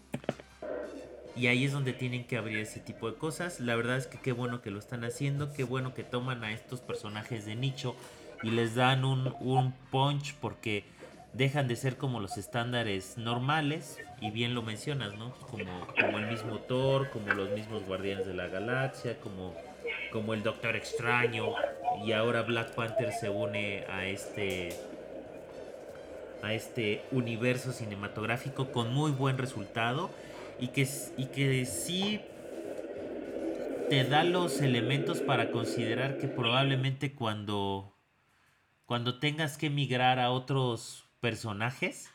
Y ahí es donde tienen que abrir ese tipo de cosas. La verdad es que qué bueno que lo están haciendo, qué bueno que toman a estos personajes de nicho y les dan un punch, porque dejan de ser como los estándares normales, y bien lo mencionas, ¿no? Como el mismo Thor, como los mismos Guardianes de la Galaxia, como el Doctor Extraño, y ahora Black Panther se une a este universo cinematográfico con muy buen resultado, y que sí te da los elementos para considerar que probablemente cuando tengas que migrar a otros personajes,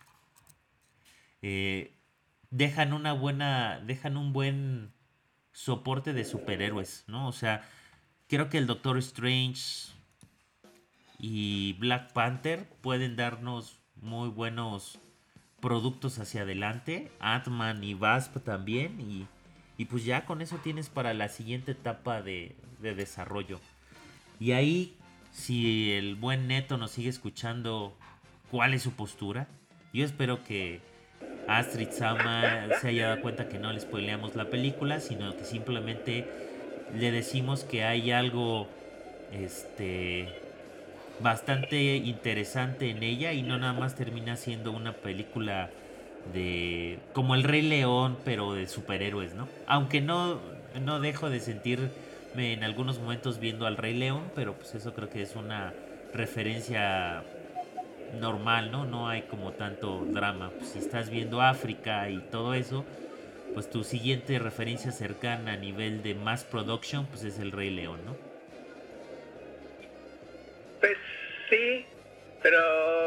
dejan un buen soporte de superhéroes, ¿no? O sea, creo que el Doctor Strange y Black Panther pueden darnos muy buenos productos hacia adelante. Ant-Man y Wasp también. Y pues ya con eso tienes para la siguiente etapa de desarrollo. Y ahí, si el buen Neto nos sigue escuchando, ¿cuál es su postura? Yo espero que Astrid Sama se haya dado cuenta que no le spoileamos la película, sino que simplemente le decimos que hay algo bastante interesante en ella, y no nada más termina siendo una película como El Rey León, pero de superhéroes, ¿no? Aunque no dejo de sentirme en algunos momentos viendo al Rey León, pero pues eso creo que es una referencia normal, ¿no? No hay como tanto drama. Pues si estás viendo África y todo eso, pues tu siguiente referencia cercana a nivel de mass production, pues es el Rey León, ¿no? Pues sí, pero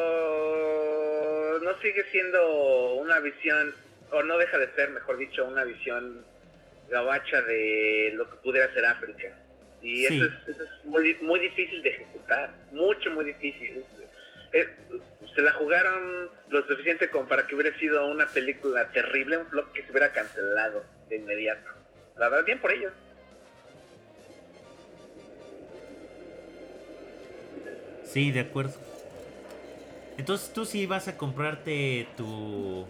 no sigue siendo una visión, o no deja de ser, mejor dicho, una visión gabacha de lo que pudiera ser África. Y Sí. eso es muy, muy difícil de ejecutar, muy difícil. Se la jugaron lo suficiente como para que hubiera sido una película terrible, un flop que se hubiera cancelado de inmediato. La verdad, bien por ellos. Sí, de acuerdo. Entonces tú sí vas a comprarte tu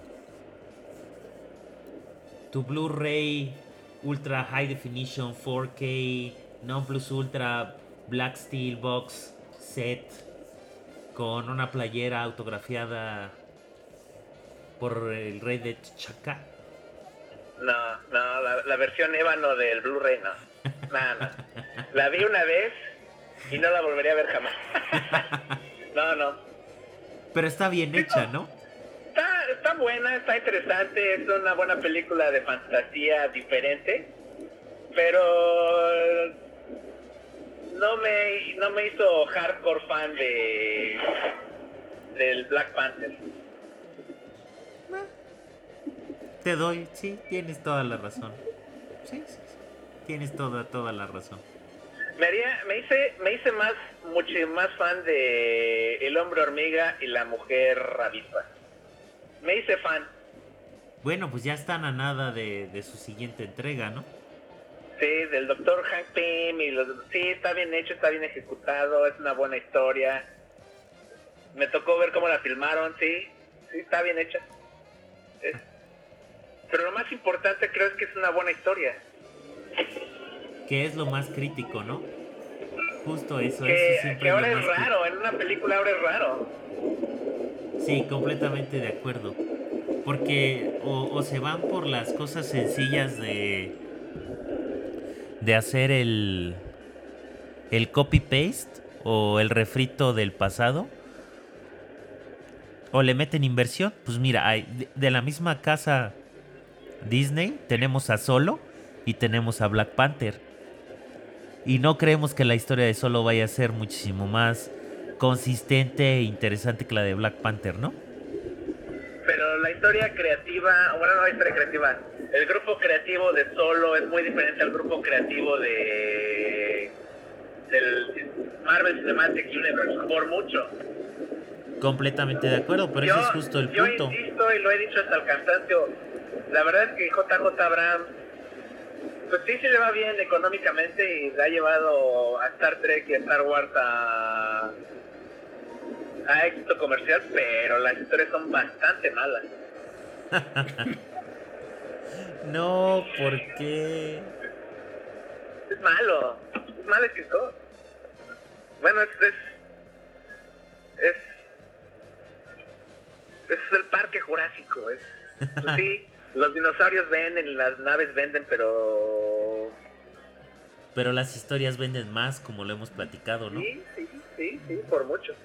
Blu-ray Ultra High Definition 4K Non Plus Ultra Black Steel Box Set con una playera autografiada por el rey de T'Chaka. No, la versión ébano del Blu-ray no. No. La vi una vez y no la volvería a ver jamás. No. Pero está bien hecha, ¿no? Está buena, está interesante, es una buena película de fantasía diferente, pero no me hizo hardcore fan del Black Panther. Te doy, sí, tienes toda la razón. Sí. Tienes toda la razón. Me hice mucho más fan de El Hombre Hormiga y la Mujer Avispa. Me hice fan. Bueno, pues ya están a nada de su siguiente entrega, ¿no? Sí, del Dr. Hank Pym sí, está bien hecho, está bien ejecutado, es una buena historia. Me tocó ver cómo la filmaron, sí, está bien hecha. Pero lo más importante creo es que es una buena historia. Que es lo más crítico, ¿no? Justo eso siempre que ahora es lo es más raro, en una película ahora es raro. Sí, completamente de acuerdo. Porque o se van por las cosas sencillas de hacer el copy-paste o el refrito del pasado, o le meten inversión. Pues mira, de la misma casa Disney tenemos a Solo y tenemos a Black Panther. Y no creemos que la historia de Solo vaya a ser muchísimo más consistente e interesante que la de Black Panther, ¿no? Pero la historia creativa, bueno, no la historia creativa, el grupo creativo de Solo es muy diferente al grupo creativo del Marvel Cinematic Universe, por mucho. Completamente de acuerdo, pero ese es justo el punto. Yo insisto y lo he dicho hasta el cansancio, la verdad es que JJ Abrams, pues sí se le va bien económicamente y le ha llevado a Star Trek y a Star Wars a éxito comercial, pero las historias son bastante malas. No, ¿por qué? Es malo escritor. Bueno, es el parque jurásico. Pues sí, los dinosaurios venden, las naves venden, pero Pero las historias venden más, como lo hemos platicado, ¿no? sí, por mucho.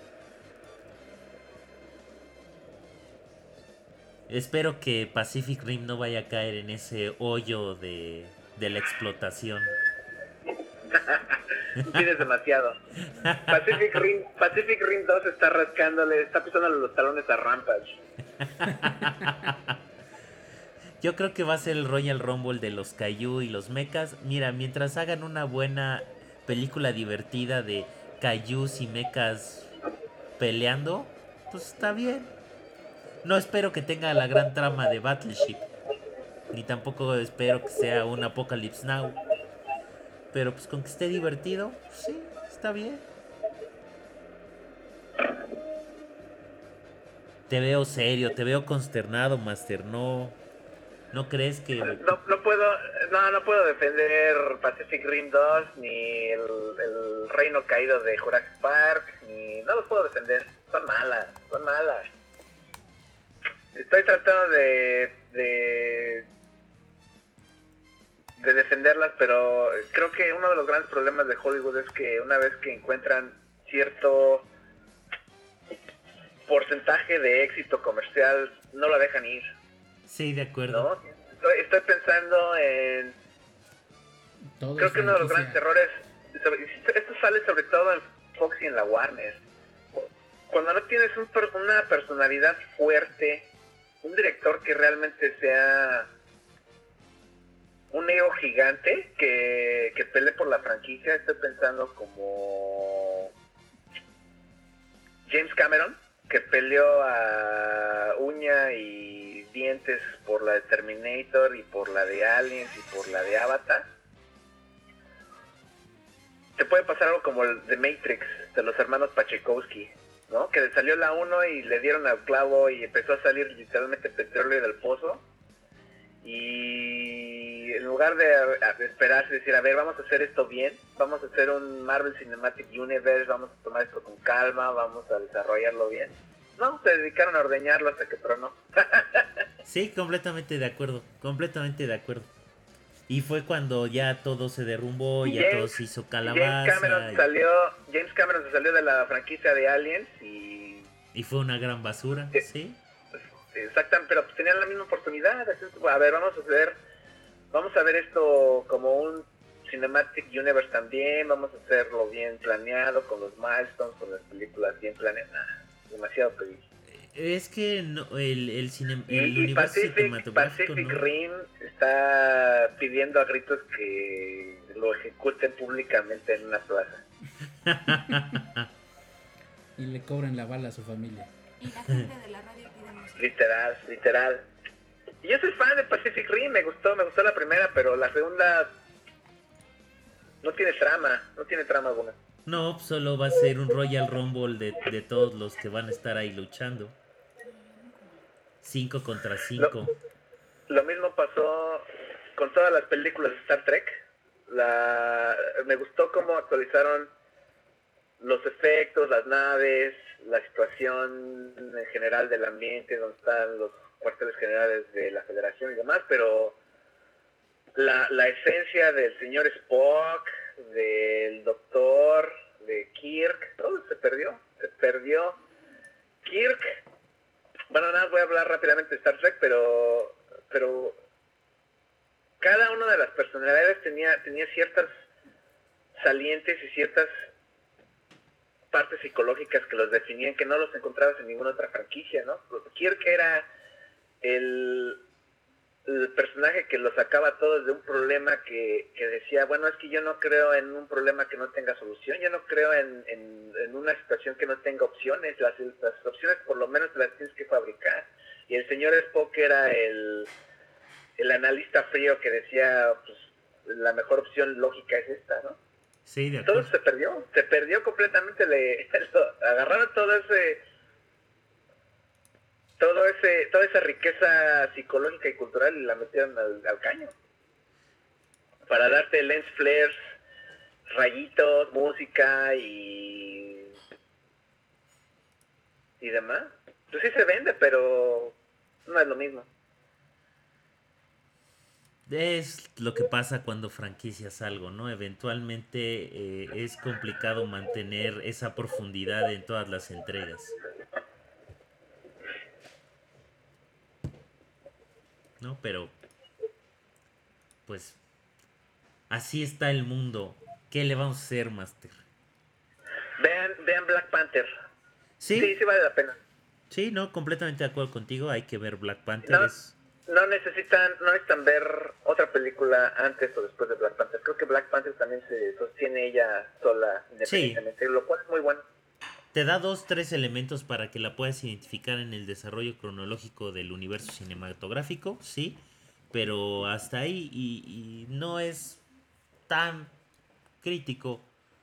Espero que Pacific Rim no vaya a caer en ese hoyo de la explotación. Tienes demasiado. Pacific Rim 2 está rascándole, está pisándole los talones a Rampage. Yo creo que va a ser el Royal Rumble de los Kaiju y los mechas. Mira, mientras hagan una buena película divertida de Kaijus y mechas peleando, pues está bien. No espero que tenga la gran trama de Battleship, ni tampoco espero que sea un Apocalypse Now. Pero pues con que esté divertido, pues sí, está bien. Te veo serio, te veo consternado, Master. ¿No crees que No puedo defender Pacific Rim 2 ni el reino caído de Jurassic Park, no los puedo defender. Son malas. Estoy tratando de defenderlas, pero creo que uno de los grandes problemas de Hollywood es que una vez que encuentran cierto porcentaje de éxito comercial, no la dejan ir, Sí, de acuerdo. ¿no? Estoy pensando en... Todo Creo es que uno de los franquicia. grandes errores, esto sale sobre todo en Fox y en la Warner, cuando no tienes una personalidad fuerte, un director que realmente sea un ego gigante que pelee por la franquicia. Estoy pensando como James Cameron, que peleó a uña y dientes por la de Terminator y por la de Aliens y por la de Avatar. Te puede pasar algo como el de Matrix, de los hermanos Pachekowski, ¿no? Que le salió la 1 y le dieron al clavo y empezó a salir literalmente petróleo del pozo. Y en lugar de esperarse y decir, a ver, vamos a hacer esto bien, vamos a hacer un Marvel Cinematic Universe, vamos a tomar esto con calma, vamos a desarrollarlo bien. No, se dedicaron a ordeñarlo hasta que tronó. Sí, completamente de acuerdo, completamente de acuerdo. Y fue cuando ya todo se derrumbó, ya todo se hizo calabaza. James Cameron se salió de la franquicia de Aliens y fue una gran basura, ¿sí? Exactamente, pero pues tenían la misma oportunidad. A ver, vamos a ver esto como un Cinematic Universe también, vamos a hacerlo bien planeado, con los milestones, con las películas bien planeadas. Demasiado pedir. Es que no, el Y universo cinematográfico Pacific no. Rim está pidiendo a gritos que lo ejecuten públicamente en una plaza. Y le cobran la bala a su familia. Y la gente de la radio pide música. Literal. Y yo soy fan de Pacific Rim, me gustó la primera, pero la segunda no tiene trama alguna. No, solo va a ser un Royal Rumble de todos los que van a estar ahí luchando. 5 contra 5. Lo mismo pasó con todas las películas de Star Trek. Me gustó cómo actualizaron los efectos, las naves, la situación en general del ambiente, donde están los cuarteles generales de la Federación y demás, pero la esencia del señor Spock, del doctor, de Kirk, todo se perdió. Kirk, bueno, nada, voy a hablar rápidamente de Star Trek, pero cada una de las personalidades tenía ciertas salientes y ciertas partes psicológicas que los definían, que no los encontrabas en ninguna otra franquicia, ¿no? Kirk era el personaje que lo sacaba a todos de un problema que decía, bueno, es que yo no creo en un problema que no tenga solución, yo no creo en una situación que no tenga opciones, las opciones por lo menos las tienes que fabricar. Y el señor Spock era el analista frío que decía, pues la mejor opción lógica es esta, ¿no? Sí, de acuerdo. Todo se perdió completamente, agarraron toda esa riqueza psicológica y cultural y la metieron al caño. Para darte lens flares, rayitos, música y demás. Pues sí se vende, pero no es lo mismo. Es lo que pasa cuando franquicias algo, ¿no? Eventualmente es complicado mantener esa profundidad en todas las entregas, ¿no? Pero, pues, así está el mundo. ¿Qué le vamos a hacer, Master? Vean Black Panther. Sí, Sí vale la pena. sí, no, completamente de acuerdo contigo. Hay que ver Black Panther. No, no necesitan ver otra película antes o después de Black Panther. Creo que Black Panther también se sostiene ella sola, independientemente, lo cual es muy bueno. Te da 2, 3 elementos para que la puedas identificar en el desarrollo cronológico del universo cinematográfico, sí, pero hasta ahí y no es tan crítico,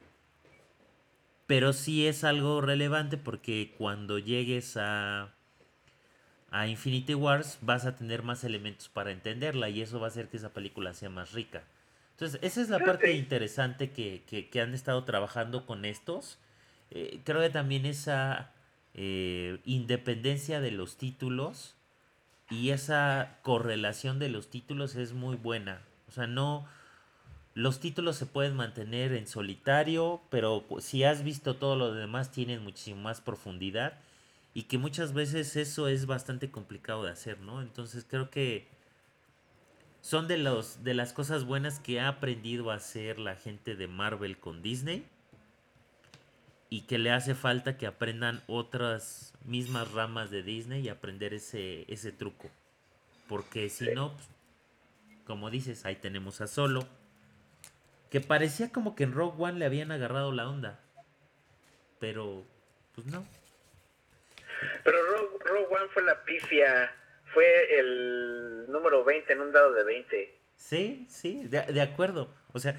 pero sí es algo relevante porque cuando llegues a Infinity Wars vas a tener más elementos para entenderla y eso va a hacer que esa película sea más rica. Entonces, esa es la parte interesante que han estado trabajando con estos. Creo que también esa independencia de los títulos y esa correlación de los títulos es muy buena. O sea, no... Los títulos se pueden mantener en solitario, pero si has visto todo lo demás tienen muchísimo más profundidad y que muchas veces eso es bastante complicado de hacer, ¿no? Entonces creo que son de las cosas buenas que ha aprendido a hacer la gente de Marvel con Disney y que le hace falta que aprendan otras mismas ramas de Disney y aprender ese truco. Porque si no, pues, como dices, ahí tenemos a Solo, que parecía como que en Rogue One le habían agarrado la onda. Pero, pues no. Pero Rogue One fue la pifia. Fue el número 20 en un dado de 20. Sí, de acuerdo. O sea,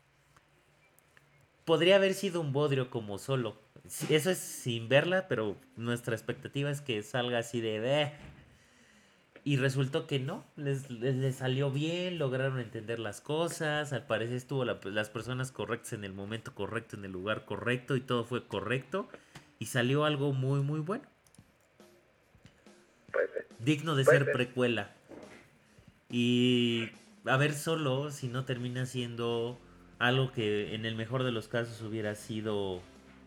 podría haber sido un bodrio como Solo. Eso es sin verla, pero nuestra expectativa es que salga así de... Y resultó que no, les salió bien, lograron entender las cosas, al parecer estuvo las personas correctas en el momento correcto, en el lugar correcto y todo fue correcto y salió algo muy muy bueno. Digno de ser precuela. Y a ver Solo si no termina siendo algo que en el mejor de los casos hubiera sido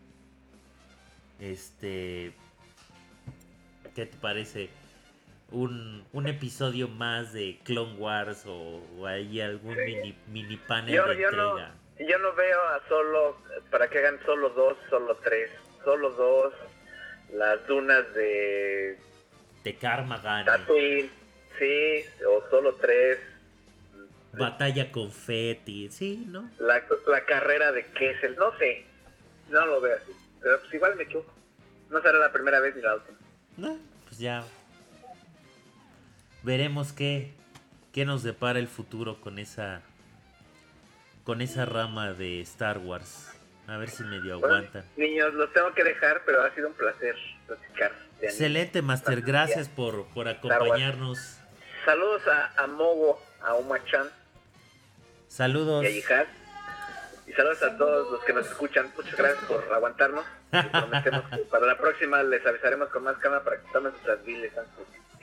¿qué te parece? Un episodio más de Clone Wars o hay algún mini panel de entrega. Yo no veo a Solo para que hagan Solo 2, Solo 3, Solo 2, las dunas de Carmagan, Tatooine, sí, o Solo 3, Batalla Confetti, sí, ¿no? La carrera de Kessel, no sé, no lo veo así, pero pues igual me equivoco, no será la primera vez ni la última. No, pues ya veremos qué nos depara el futuro con esa rama de Star Wars. A ver si medio aguantan. Niños, los tengo que dejar, pero ha sido un placer platicar. Excelente, Master. Gracias por acompañarnos. Saludos a Mogo, a Uma-chan. Saludos. Y a Yihad. Y saludos a todos los que nos escuchan. Muchas gracias por aguantarnos. Prometemos que para la próxima les avisaremos con más calma para que tomen nuestras viles antes.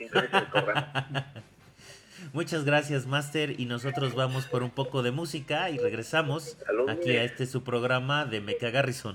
Muchas gracias, Master, y nosotros vamos por un poco de música y regresamos aquí a su programa de Mecha Garrison.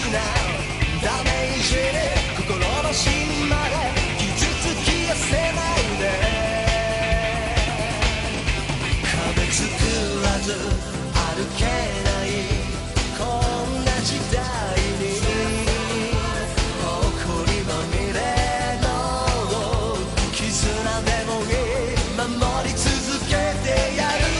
なダメージで心の芯まで傷つきやせないで壁作らず歩けないこんな時代に誇りまみれの絆でもいい守り続けてやる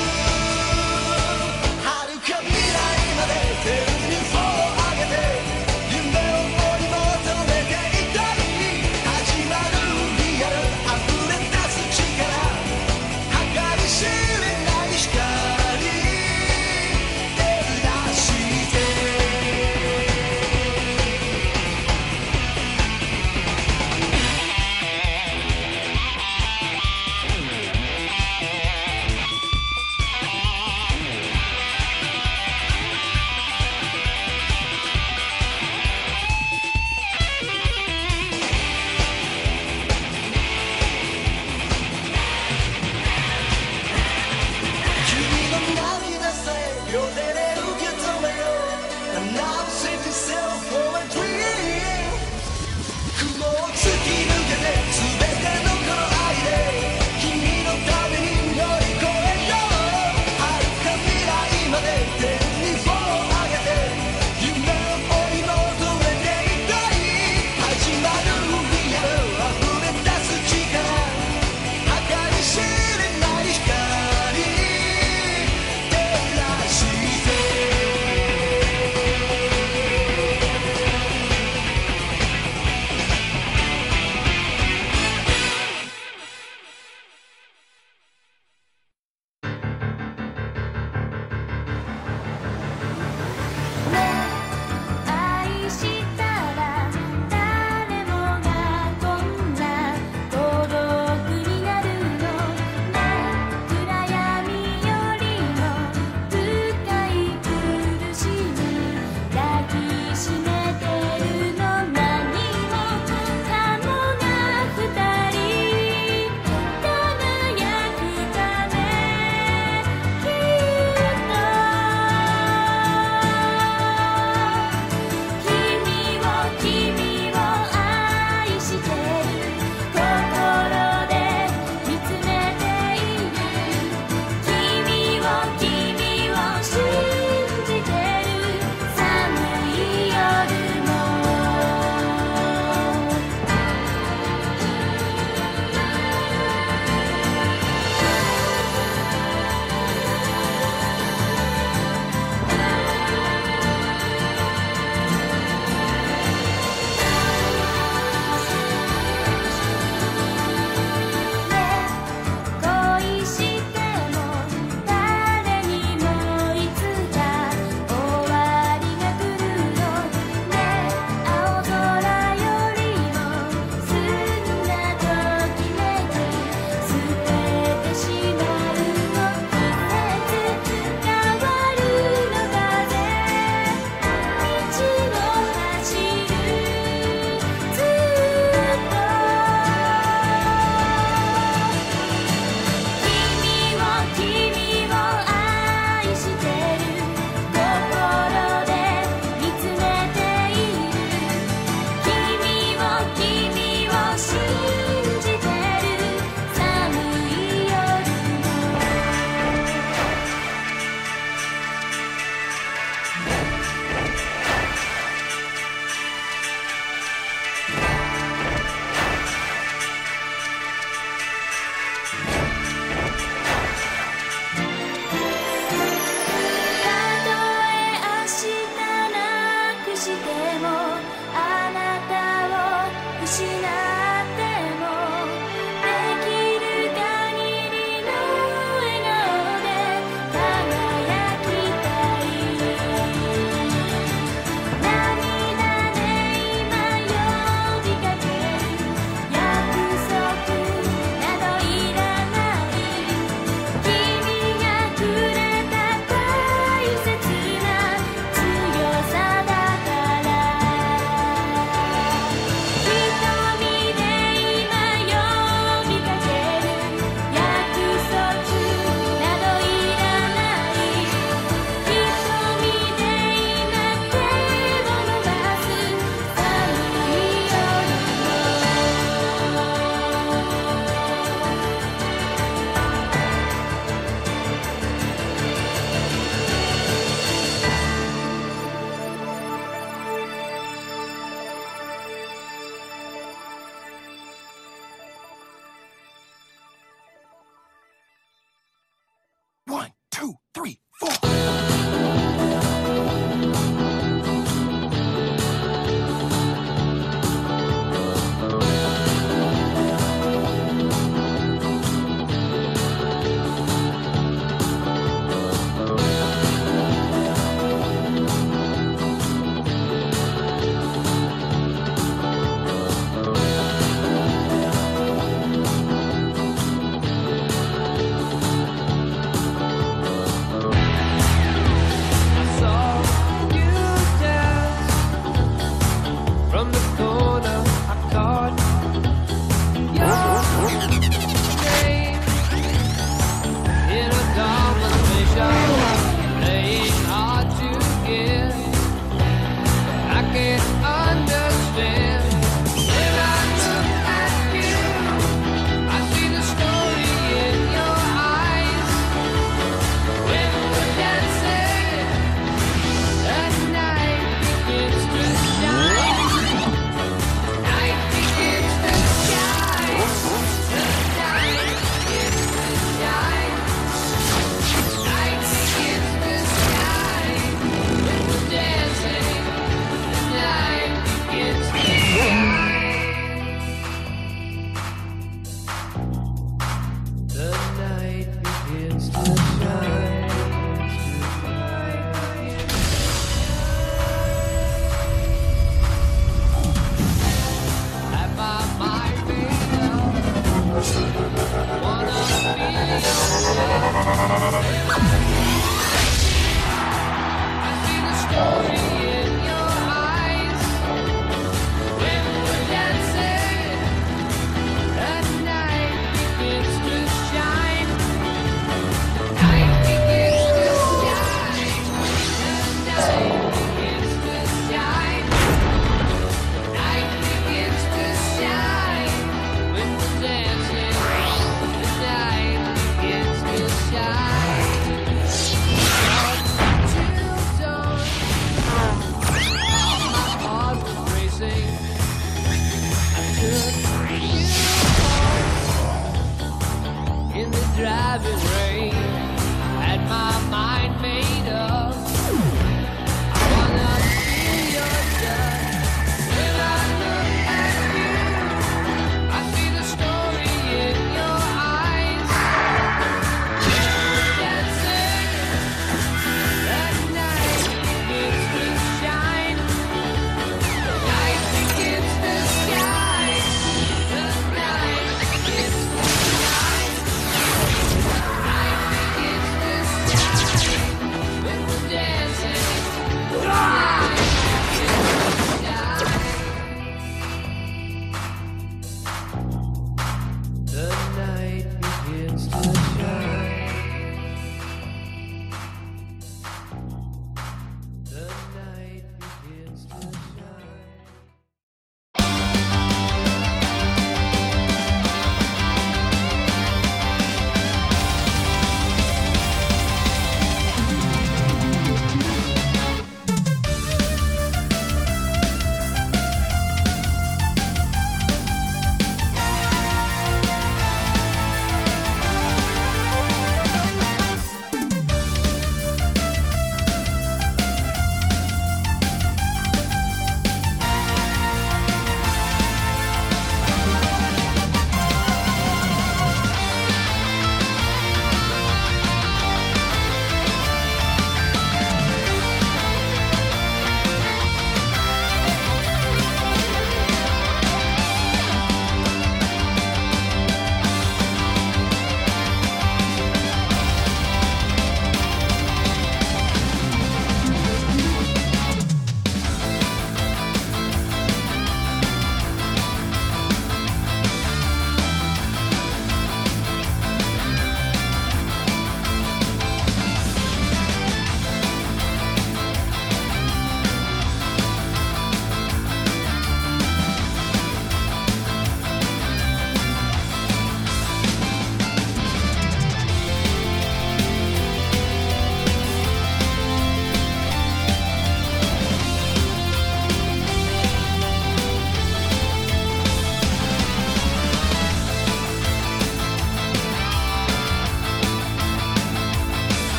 遥か未来まで手に手を上げて夢を追い求めていたい始まるリアル溢れ出す力計り知れない光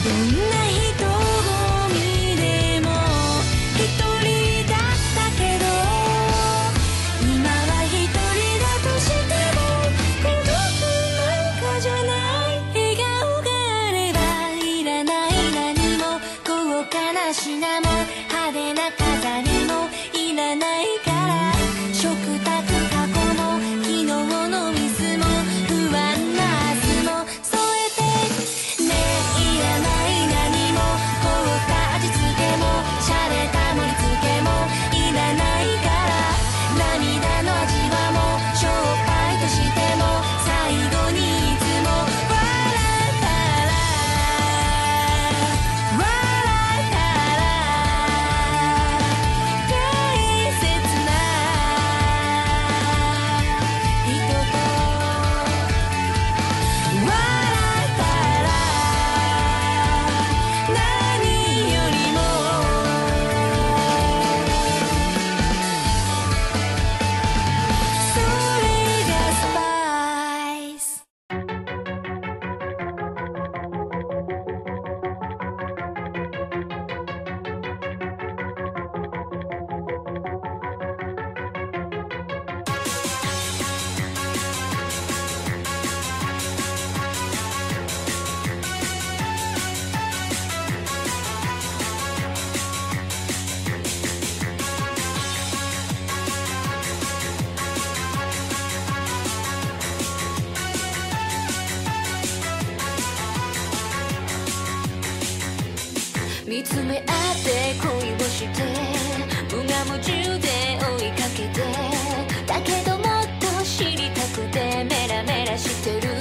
見つめ合って恋をして無我夢中で追いかけてだけどもっと知りたくてメラメラしてる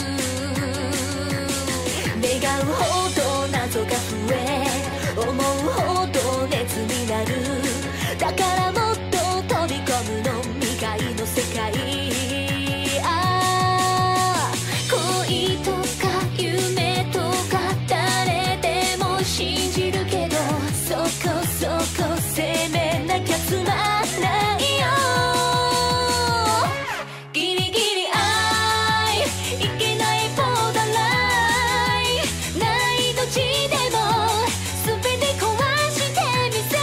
願うほど謎が増え思うほど熱になるだからもっと飛び込むの未開の世界恋とか夢とか誰でも信じるけどそこそこ責めなきゃつまんないよギリギリ愛いけないボーダーラインない命でも全て壊してみせ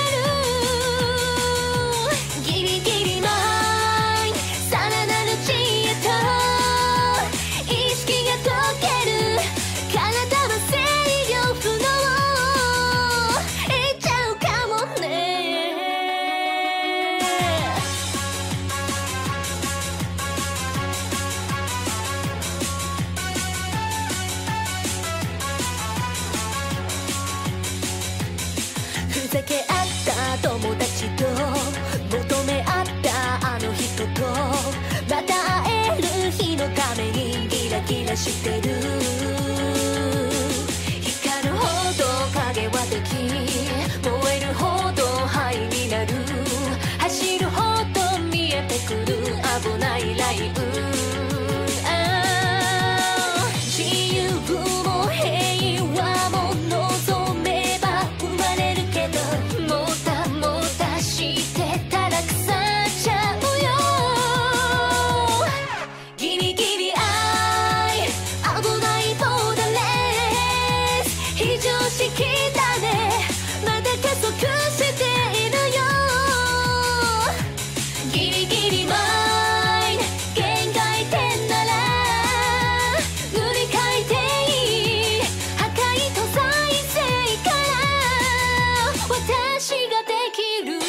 るギリギリマインさらなる知恵と意識が解ける体は制御不能いっちゃうかもねふざけ合った友達と求め合ったあの人とまた会える日のためにギラギラしてる光るほど影は敵燃えるほど灰になる走るほど見えてくる危ないライブ自由も平和も望めば生まれるけどもたもたしてたら腐っちゃうよギリギリ愛危ないボーダーレス非常識だねまだ加速しているよギリギリマイン限界点なら塗り替えていい破壊と再生から私ができる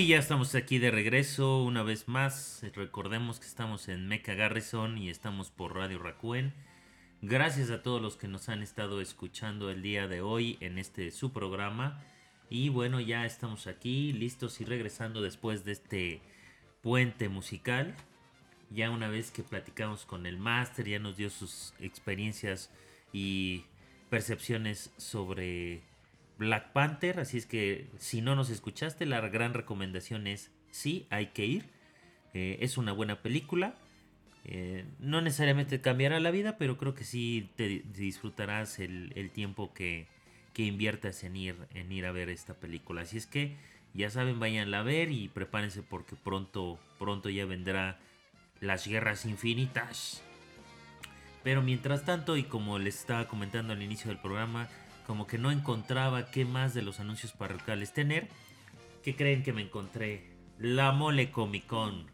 Y ya estamos aquí de regreso una vez más. Recordemos que estamos en Mecha Garrison y estamos por Radio Rakuen. Gracias a todos los que nos han estado escuchando el día de hoy en su programa. Y bueno, ya estamos aquí listos y regresando después de este puente musical. Ya una vez que platicamos con el máster, ya nos dio sus experiencias y percepciones sobre Black Panther. Así es que si no nos escuchaste, la gran recomendación es sí, hay que ir. Es una buena película. No necesariamente cambiará la vida, pero creo que sí te disfrutarás el tiempo que inviertas en ir a ver esta película. Así es que ya saben, váyanla a ver y prepárense porque pronto ya vendrá Las Guerras Infinitas. Pero mientras tanto, y como les estaba comentando al inicio del programa, como que no encontraba qué más de los anuncios parroquiales tener. ¿Qué creen que me encontré? La Mole Comic Con.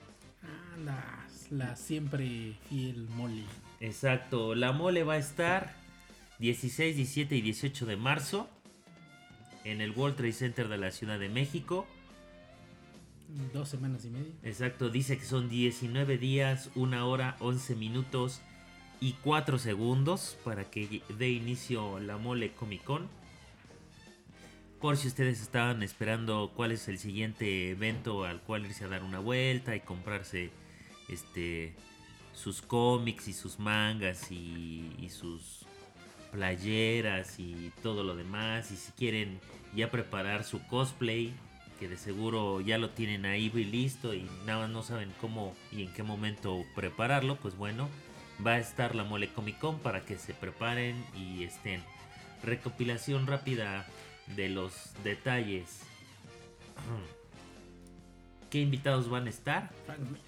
La siempre fiel Mole. Exacto, la Mole va a estar 16, 17 y 18 de marzo en el World Trade Center de la Ciudad de México. 2 semanas y media. Exacto, dice que son 19 días, 1 hora, 11 minutos y 4 segundos para que dé inicio la Mole Comic Con. Por si ustedes estaban esperando cuál es el siguiente evento al cual irse a dar una vuelta y comprarse sus cómics y sus mangas y sus playeras y todo lo demás, y si quieren ya preparar su cosplay, que de seguro ya lo tienen ahí listo y nada más no saben cómo y en qué momento prepararlo, pues bueno, va a estar la Mole Comic Con para que se preparen y estén. Recopilación rápida de los detalles. ¿Qué invitados van a estar? Frank Miller.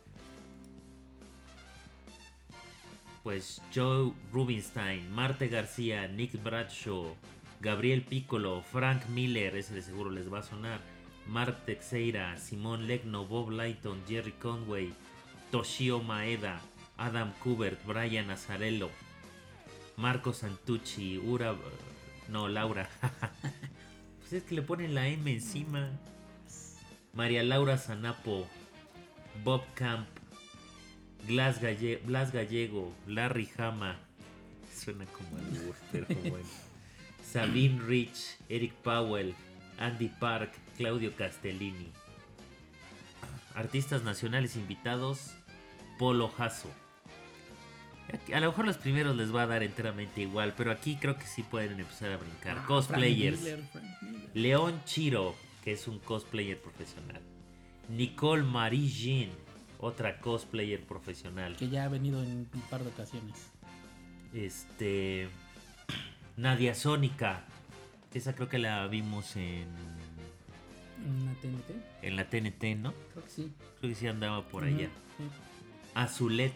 Pues Joe Rubinstein, Marte García, Nick Bradshaw, Gabriel Piccolo, Frank Miller, ese de seguro les va a sonar, Mark Teixeira, Simón Legno, Bob Lighton, Jerry Conway, Toshio Maeda, Adam Kubert, Brian Azzarello, Marco Santucci, Laura. Pues es que le ponen la M encima. María Laura Zanapo, Bob Camp, Blas Gallego, Larry Hama. Suena como albur, pero bueno. Sabine Rich, Eric Powell, Andy Park, Claudio Castellini. Artistas nacionales invitados, Polo Jasso. A lo mejor los primeros les va a dar enteramente igual, pero aquí creo que sí pueden empezar a brincar. Cosplayers. Frank Miller. León Chiro, que es un cosplayer profesional. Nicole Marie Jean, otra cosplayer profesional. Que ya ha venido en un par de ocasiones. Nadia Sónica. Esa creo que la vimos en ¿Una TNT? la TNT, ¿no? Creo que sí. Creo que sí andaba por Ujú, allá. sí. Azulet,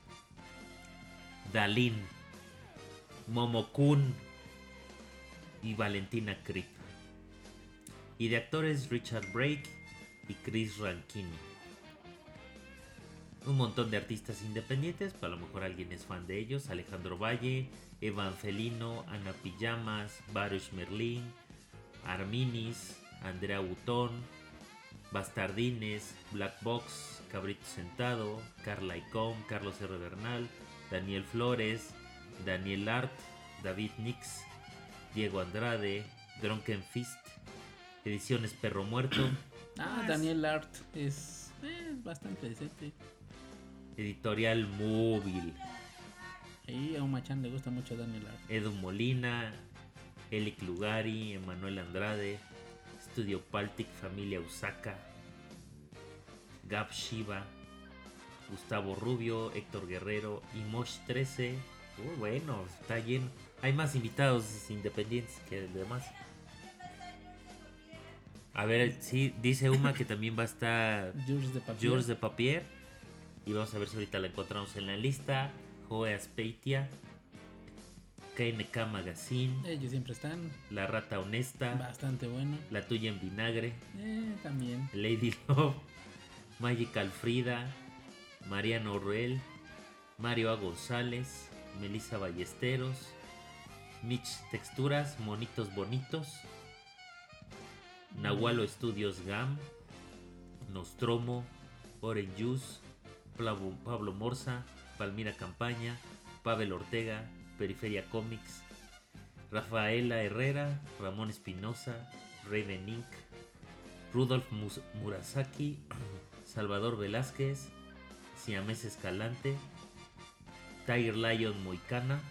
Dalín, Momokun y Valentina Kripp. Y de actores Richard Brake y Chris Rankini. Un montón de artistas independientes, pero a lo mejor alguien es fan de ellos. Alejandro Valle, Evangelino, Ana Pijamas, Baruch Merlin, Arminis, Andrea Butón, Bastardines, Black Box, Cabrito Sentado, Carla Icom, Carlos R. Bernal, Daniel Flores, Daniel Art, David Nix, Diego Andrade, Drunken Fist, Ediciones Perro Muerto, Daniel Art es bastante decente. Editorial Móvil, Y a un machán le gusta mucho Daniel Art. Edu Molina, Elic Lugari, Emanuel Andrade, Estudio Paltic, Familia Usaka, Gab Shiva, Gustavo Rubio, Héctor Guerrero y Mosh 13. Bueno, está lleno. Hay más invitados independientes que demás. A ver, sí, dice Uma que también va a estar Jules de Papier. Y vamos a ver si ahorita la encontramos en la lista. Joe Aspeitia, KNK Magazine, Ellos siempre están. La Rata Honesta, Bastante bueno. La Tuya en Vinagre, También. Lady Love, Magical Frida, Mariano Ruel, Mario A. González, Melissa Ballesteros, Mitch Texturas, Monitos Bonitos, Nahualo Estudios GAM, Nostromo, Orange Juice, Pablo Morza, Palmira Campaña, Pavel Ortega, Periferia Comics, Rafaela Herrera, Ramón Espinosa, Raven Inc., Rudolf Murasaki, Salvador Velázquez, Siamés Escalante, Tiger Lion Moicana,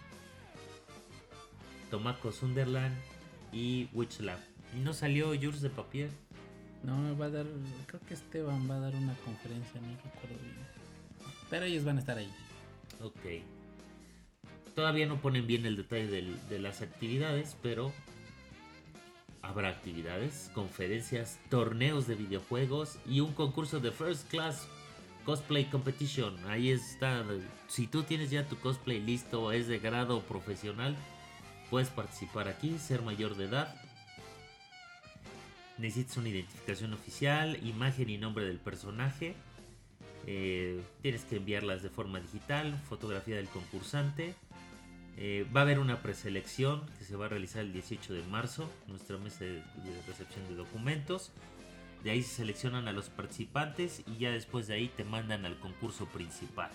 Tomaco Sunderland y Witchlab. ¿Y no salió Jules de Papier? No, va a dar, creo que Esteban va a dar una conferencia, no recuerdo bien. Pero ellos van a estar ahí. Ok. Todavía no ponen bien el detalle de las actividades, pero habrá actividades, conferencias, torneos de videojuegos y un concurso de First Class Cosplay Competition. Ahí está. Si tú tienes ya tu cosplay listo, es de grado profesional, puedes participar aquí, ser mayor de edad. Necesitas una identificación oficial, imagen y nombre del personaje. Tienes que enviarlas de forma digital, fotografía del concursante. Va a haber una preselección que se va a realizar el 18 de marzo, nuestra mesa de recepción de documentos. De ahí se seleccionan a los participantes y ya después de ahí te mandan al concurso principal.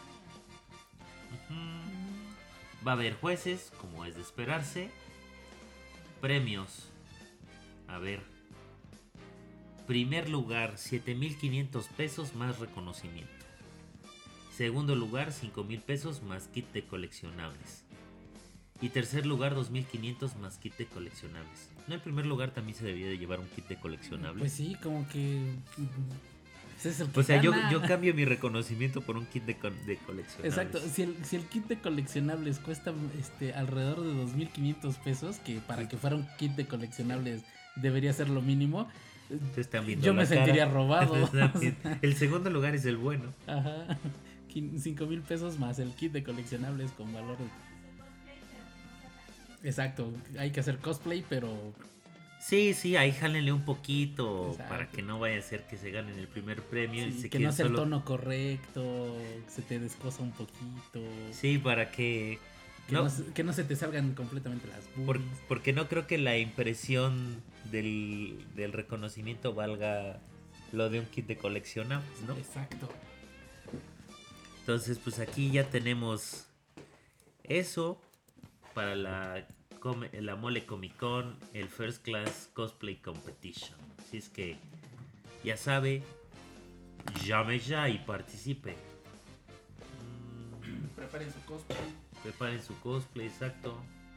Va a haber jueces, como es de esperarse. Premios. A ver. Primer lugar, 7,500 pesos más reconocimiento. Segundo lugar, 5,000 pesos más kit de coleccionables. Y tercer lugar, 2,500 más kit de coleccionables. ¿No en primer lugar también se debía de llevar un kit de coleccionables? Pues sí, como que... Es el que O sea, yo gana. cambio mi reconocimiento por un kit de coleccionables. Exacto, si el kit de coleccionables cuesta alrededor de 2,500 pesos, que para que fuera un kit de coleccionables debería ser lo mínimo, Te están viendo yo la me sentiría cara. robado. El segundo lugar es el bueno. Ajá. 5,000 pesos más el kit de coleccionables con valor. Exacto, hay que hacer cosplay, pero Sí, ahí jálenle un poquito. Exacto. Para que no vaya a ser que se ganen el primer premio. y sí, se que no queden sea el solo- tono correcto, que se te descosa un poquito, Sí, para que... que no se te salgan completamente las boobies. Porque no creo que la impresión del reconocimiento valga lo de un kit de coleccionables, ¿no? Exacto. Entonces, pues aquí ya tenemos eso para la Mole Comic Con, el First Class Cosplay Competition. Así es que, ya sabe, llame ya y participe. Preparen su cosplay. Preparen su cosplay, exacto.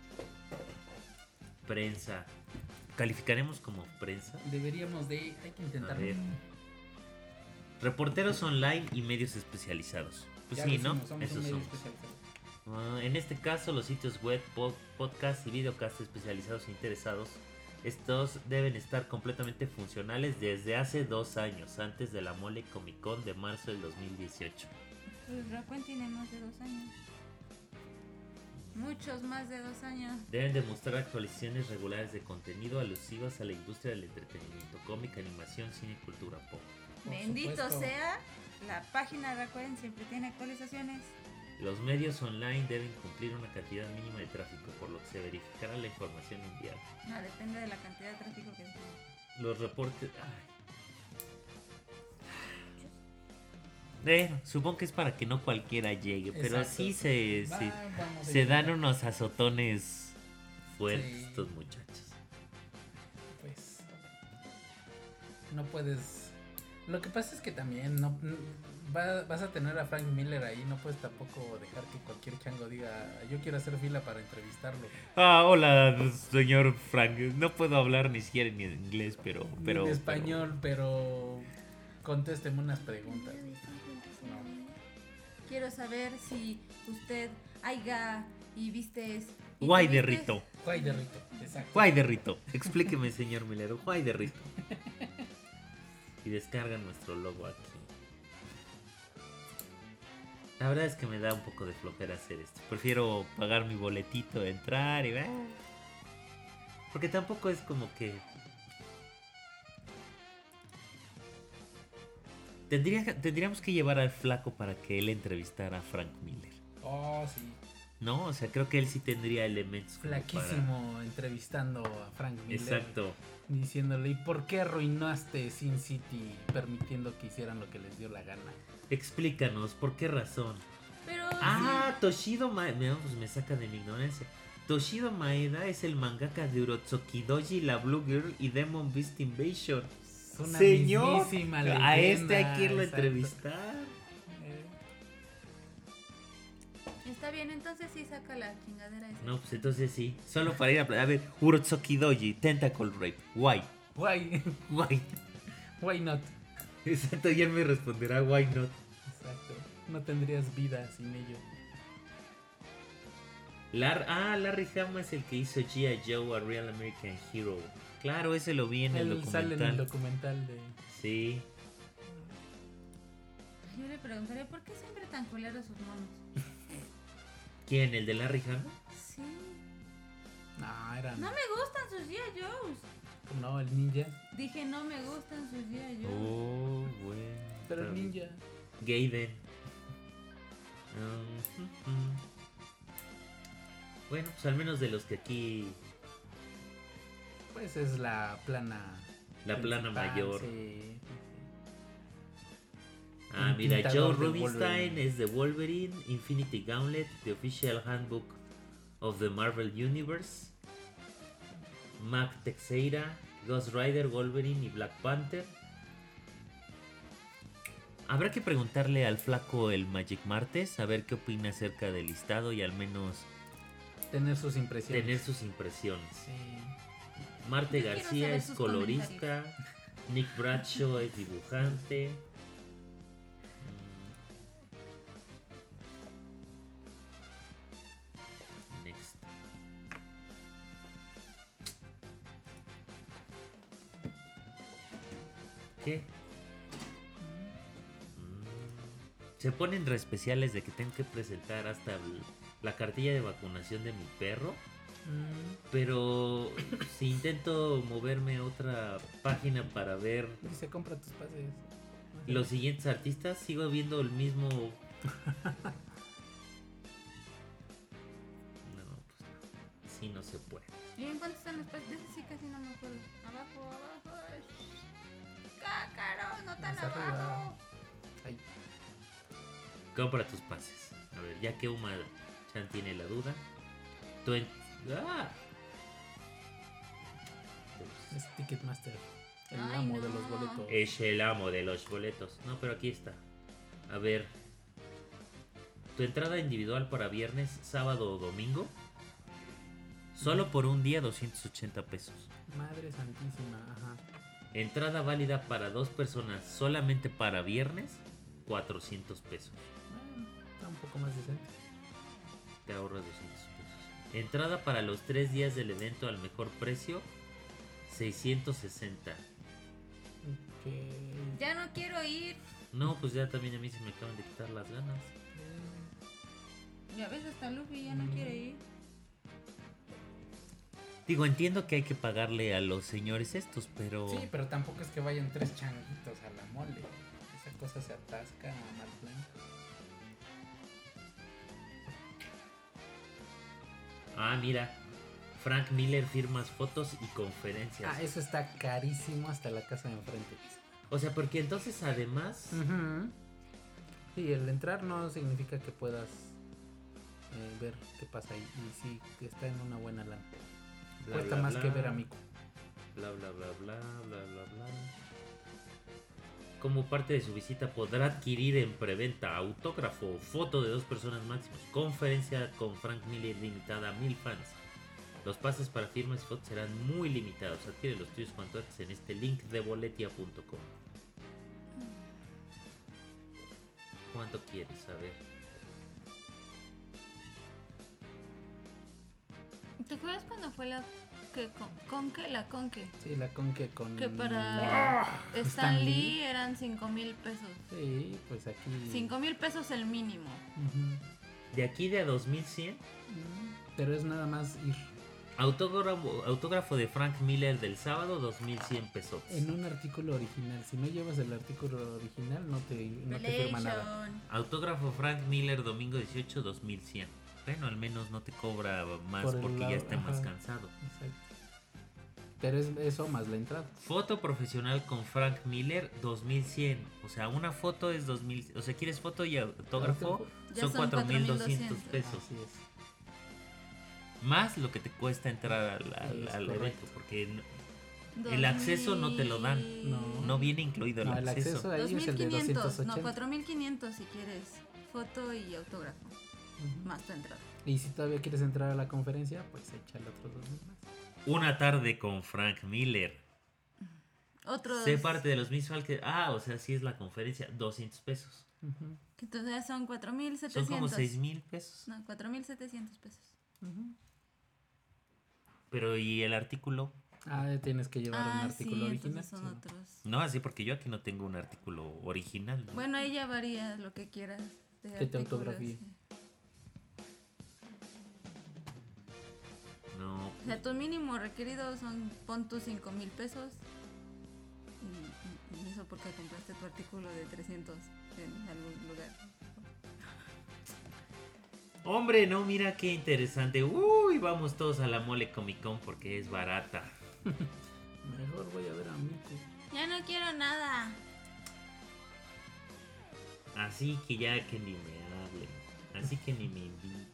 Prensa. ¿Calificaremos como prensa? Deberíamos hay que intentar. A ver. Reporteros online y medios especializados. Pues Ya sí, decimos, ¿no? somos Esos un medio somos. especializado. En este caso, los sitios web, podcast y videocast especializados e interesados, estos deben estar completamente funcionales desde hace 2 años, antes de la Mole Comic Con de marzo del 2018. Pues Rakuen tiene más de 2 años. Muchos más de 2 años. Deben demostrar actualizaciones regulares de contenido alusivas a la industria del entretenimiento, cómic, animación, cine y cultura pop. Por Bendito supuesto. sea, la página de Rakuen siempre tiene actualizaciones. Los medios online deben cumplir una cantidad mínima de tráfico, por lo que se verificará la información enviada. No, depende de la cantidad de tráfico que tenga. Los reportes... supongo que es para que no cualquiera llegue, pero Exacto. sí se Vamos a se dan intentar. unos azotones fuertes Sí. estos muchachos. Pues no puedes. Lo que pasa es que también vas a tener a Frank Miller ahí, no puedes tampoco dejar que cualquier chango diga yo quiero hacer fila para entrevistarlo. Hola, señor Frank. No puedo hablar ni siquiera en inglés, pero... Ni en español, pero contésteme unas preguntas. Quiero saber si usted haiga y vistes. y Guay de tuviste- Rito. Guay de Rito, exacto. Guay de Rito. Explíqueme, señor Miller. Guay de Rito. Y descarga nuestro logo aquí. La verdad es que me da un poco de flojera hacer esto. Prefiero pagar mi boletito, entrar y... Porque tampoco es como que... Tendríamos que llevar al flaco para que él entrevistara a Frank Miller. Oh, sí. ¿no? O sea, creo que él sí tendría elementos como Flaquísimo entrevistando a Frank para... Miller. Exacto. Diciéndole, ¿y por qué arruinaste Sin City permitiendo que hicieran lo que les dio la gana? Explícanos, ¿por qué razón? Pero Ah, Toshido Maeda, pues me saca de mi ignorancia. Toshido Maeda es el mangaka de Urotsuki Doji, La Blue Girl y Demon Beast Invasion. Es una Señor, mismísima a este hay leyenda, que irlo a exacto. entrevistar. está bien, entonces sí saca la chingadera esa. No, pues entonces sí. Solo para ir a ver, Urotsuki Doji, Tentacle Rape. Why? Why? Why? Why not? Exacto, y él me responderá, why not? Exacto. No tendrías vida sin ello. Larry Hama es el que hizo G.I. Joe, A Real American Hero. Claro, ese lo vi en el Él documental. sale en el documental de... Sí. Yo le preguntaría, ¿por qué siempre tan culeros sus monos? ¿Quién? ¿El de Larry Hama? Sí. No, eran... No me gustan sus G.I. Joes. Como no, el ninja. Dije, no me gustan sus G.I. Joes. Oh, bueno. Pero el está bien. ninja. Gaiden. Bueno, pues al menos de los que aquí... Pues es la plana... La plana principal, mayor. Sí. Ah, Un mira, Joe tintador de Rubinstein Wolverine. es de Wolverine, Infinity Gauntlet, The Official Handbook of the Marvel Universe, Mac Teixeira, Ghost Rider, Wolverine y Black Panther. Habrá que preguntarle al flaco el Magic Martes a ver qué opina acerca del listado y al menos Tener sus impresiones. tener sus impresiones. Sí. Marte Yo quiero García saber es sus colorista, Nick Bradshaw es dibujante. Next. ¿Qué? Se ponen re especiales de que tengo que presentar hasta la cartilla de vacunación de mi perro. Pero si intento moverme a otra página para ver Dice, compra tus pases. los siguientes artistas, sigo viendo el mismo. No, pues no. Sí, no se puede. ¿Y en cuánto están los pases? De ese sí casi no me acuerdo. Abajo. ¡Cácaro! ¡No tan Más arriba. abajo! Ahí. Compra tus pases. A ver, ya que Uma Chan tiene la duda. ¡Ah! Es Ticketmaster. El Ay, amo no. de los boletos. Es el amo de los boletos. No, pero aquí está. A ver. Tu entrada individual para viernes, sábado o domingo. Solo por un día, 280 pesos. Madre santísima, ajá. Entrada válida para 2 personas solamente para viernes, 400 pesos. Bueno, está un poco más decente. Te ahorras 200 pesos. Entrada para los 3 días del evento al mejor precio, 660. Ok. Ya no quiero ir. No, pues ya también a mí se me acaban de quitar las ganas. Ya ves, hasta Luffy ya no quiere ir. Digo, entiendo que hay que pagarle a los señores estos, pero... Sí, pero tampoco es que vayan 3 changuitos a la mole. Esa cosa se atasca a mal plan. Ah, mira. Frank Miller firmas fotos y conferencias. Ah, eso está carísimo hasta la casa de enfrente. O sea, porque entonces además... Sí, el entrar no significa que puedas ver qué pasa ahí. Y sí, que está en una buena lana. Bla, Cuesta bla, más bla. que ver a Miku. Bla bla bla bla bla bla bla. Como parte de su visita podrá adquirir en preventa autógrafo, foto de 2 personas máximos, conferencia con Frank Miller limitada a 1000 fans. Los pases para firmas y fotos serán muy limitados. Adquiere los tuyos cuanto antes en este link de boletia.com. ¿Cuánto quieres saber? ¿Te acuerdas cuando fue la que Conque? La Conque. Sí, la Conque con... Que para Stan Stan Lee Lee. eran 5,000 pesos. Sí, pues aquí... 5,000 pesos el mínimo. Ujú. De aquí de a 2100, Pero es nada más ir autógrafo de Frank Miller del sábado, 2100 pesos. en un artículo original. Si no llevas el artículo original, no te firma nada. Relation. Autógrafo Frank Miller domingo 18, 2100. Bueno, al menos no te cobra más Por el porque ya lado, esté más ajá. cansado. Exacto. Pero es eso más la entrada. Foto profesional con Frank Miller, 2100. O sea, una foto es 2000. O sea, quieres foto y autógrafo, Ya son son 4200 4,200. pesos. Así es. Más lo que te cuesta entrar al Es evento. correcto. Porque el acceso no te lo dan. No. Viene incluido el No, el acceso. acceso ahí es el de 2500, 280. no, 4500 si quieres foto y autógrafo, Ujú. más tu entrada. Y si todavía quieres entrar a la conferencia, pues échale otros 2000 más. Una tarde con Frank Miller. Otros Sé parte de los mismos que. O sea, sí es la conferencia, 200 pesos. Ujú, que entonces son 4700. Son como 6000 pesos. No, 4700 pesos. ujú. Pero ¿y el artículo? Tienes que llevar un artículo sí, original. entonces son Sí. otros. No, así porque yo aquí no tengo un artículo original. ¿no? Bueno, ahí ya varía lo que quieras. de Que te artículos, autografíe. sí. No. O sea, tu mínimo requerido son, pon tus 5000 pesos. Y eso porque compraste tu artículo de 300 en algún lugar. Hombre, no, mira qué interesante. Uy, vamos todos a la Mole Comic Con porque es barata. Mejor voy a ver a Miku. Ya no quiero nada. Así que ya que ni me hablen. Así que ni me inviten.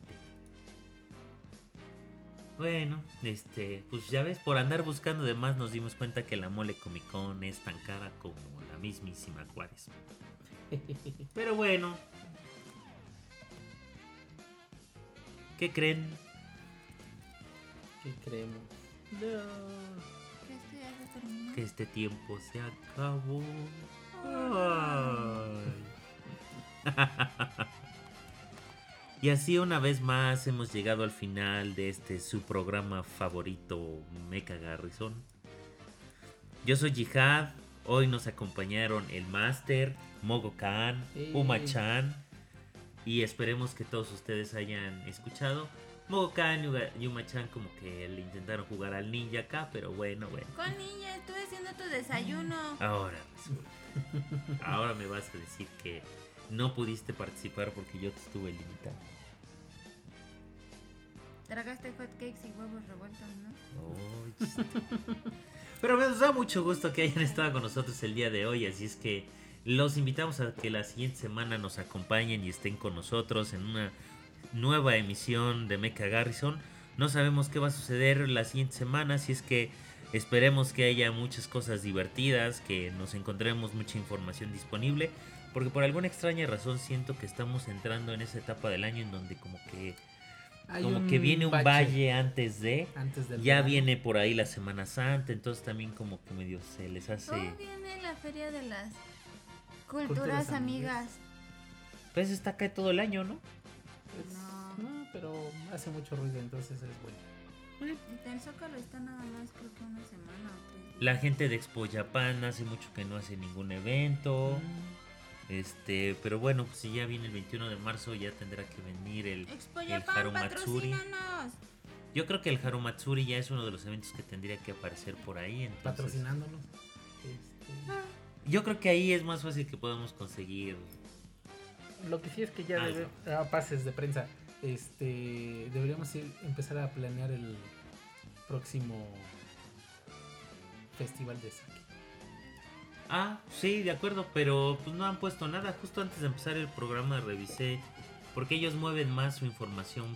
Bueno, pues ya ves, por andar buscando de más nos dimos cuenta que la Mole Comic Con es tan cara como la mismísima Juárez. Pero bueno. ¿Qué creen? ¿Qué creemos? No. Que esto ya se terminó. Que este tiempo se acabó. Ay. Y así una vez más hemos llegado al final de su programa favorito, Mecha Garrison. Yo soy Jihad. Hoy nos acompañaron el Master, Mogo-Khan, Uma-chan. Y esperemos que todos ustedes hayan escuchado. Mogo-Khan y Uma-chan como que le intentaron jugar al ninja acá, pero bueno. Con niña, estuve haciendo tu desayuno. Ahora resulta. Ahora me vas a decir que no pudiste participar porque yo te estuve limitando. Tragaste hot cakes y huevos revueltos, ¿no? Pero nos da mucho gusto que hayan estado con nosotros el día de hoy, así es que los invitamos a que la siguiente semana nos acompañen y estén con nosotros en una nueva emisión de Mecha Garrison. No sabemos qué va a suceder la siguiente semana, así es que esperemos que haya muchas cosas divertidas, que nos encontremos mucha información disponible, porque por alguna extraña razón siento que estamos entrando en esa etapa del año en donde como que viene un valle antes del ya verano. viene por ahí la Semana Santa, entonces también como que medio se les hace. ¿Cómo viene la feria de las culturas Culturas amigas? Pues está acá todo el año, ¿no? Pues, No. no, pero hace mucho ruido, entonces es bueno. El Zócalo está nada más, creo que una semana o 3 días. La gente de Expo Japan hace mucho que no hace ningún evento. Pero bueno, pues si ya viene el 21 de marzo ya tendrá que venir el Expo el Japan, Harumatsuri. patrocínanos. Yo creo que el Harumatsuri ya es uno de los eventos que tendría que aparecer por ahí. Entonces, Patrocinándonos. yo creo que ahí es más fácil que podamos conseguir. Lo que sí es que ya Algo. pases de prensa. Deberíamos empezar a planear el próximo festival de Sake. Sí, de acuerdo, pero pues no han puesto nada. Justo antes de empezar el programa revisé, porque ellos mueven más su información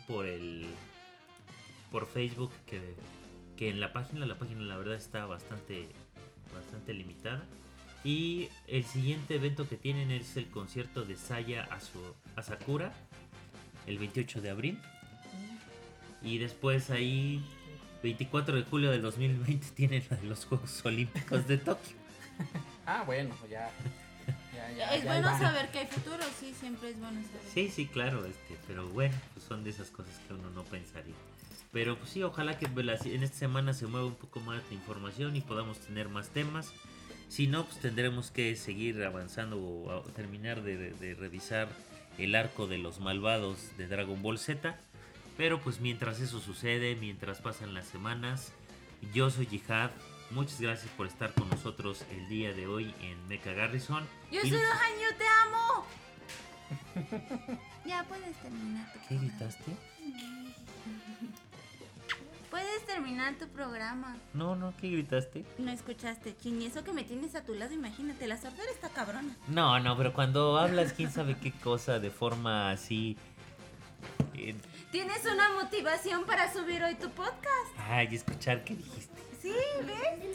por Facebook que en la página. La página la verdad está bastante limitada. Y el siguiente evento que tienen es el concierto de Saya Asakura, el 28 de abril. Y después ahí, 24 de julio del 2020, tienen la de los Juegos Olímpicos de Tokio. Bueno, ya. Es bueno saber que hay futuro, sí, siempre es bueno saber. Sí, claro, pero bueno, pues son de esas cosas que uno no pensaría. Pero pues sí, ojalá que en esta semana se mueva un poco más la información y podamos tener más temas. Si no, pues tendremos que seguir avanzando o terminar de revisar el arco de los malvados de Dragon Ball Z. Pero pues mientras eso sucede, mientras pasan las semanas, yo soy Jihad. Muchas gracias por estar con nosotros el día de hoy en Mecha Garrison. Yo Y soy nos- Dohan, yo te amo. Ya puedes terminar tu ¿Qué programa. gritaste? Puedes terminar tu programa. No, ¿qué gritaste? No escuchaste, Chin. Y eso que me tienes a tu lado, imagínate, la sordera está cabrona. No, pero cuando hablas, quién sabe qué cosa, de forma así... Tienes una motivación para subir hoy tu podcast. Ay, escuchar qué dijiste. Sí, ¿ves?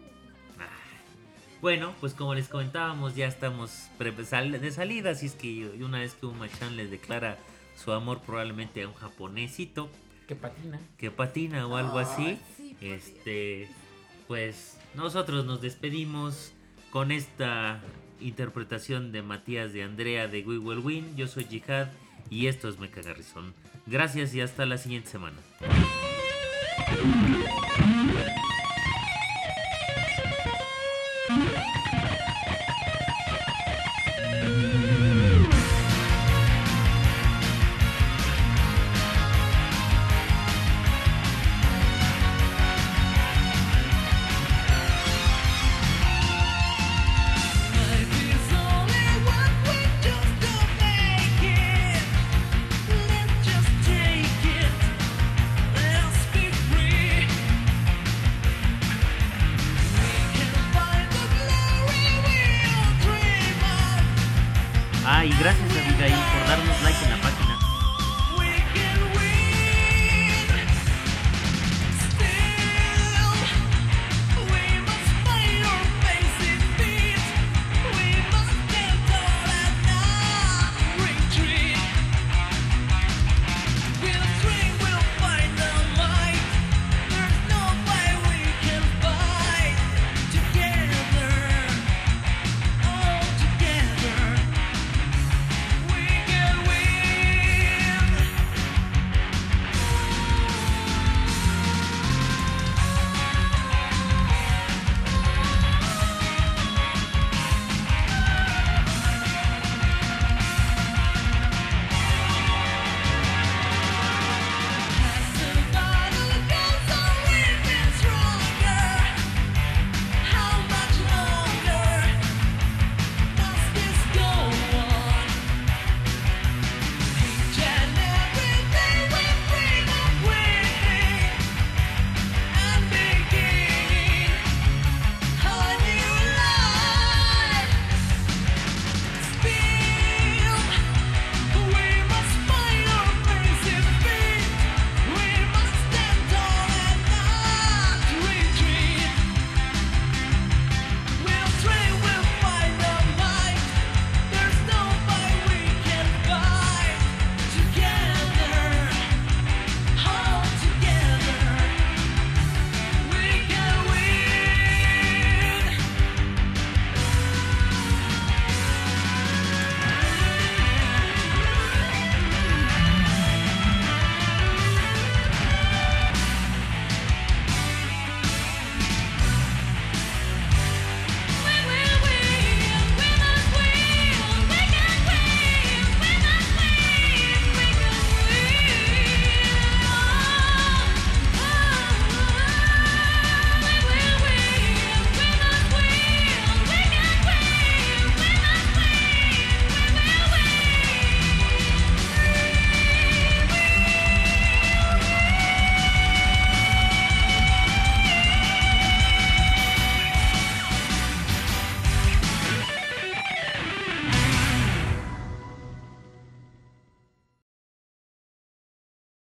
Bueno, pues como les comentábamos, ya estamos de salida, así es que una vez que Uma-chan les declara su amor probablemente a un japonesito Que patina. o algo así, sí, por pues nosotros nos despedimos con esta interpretación de Matías de Andrea de We Will Win. Yo soy Jihad y esto es Mecha Garrison. Gracias y hasta la siguiente semana.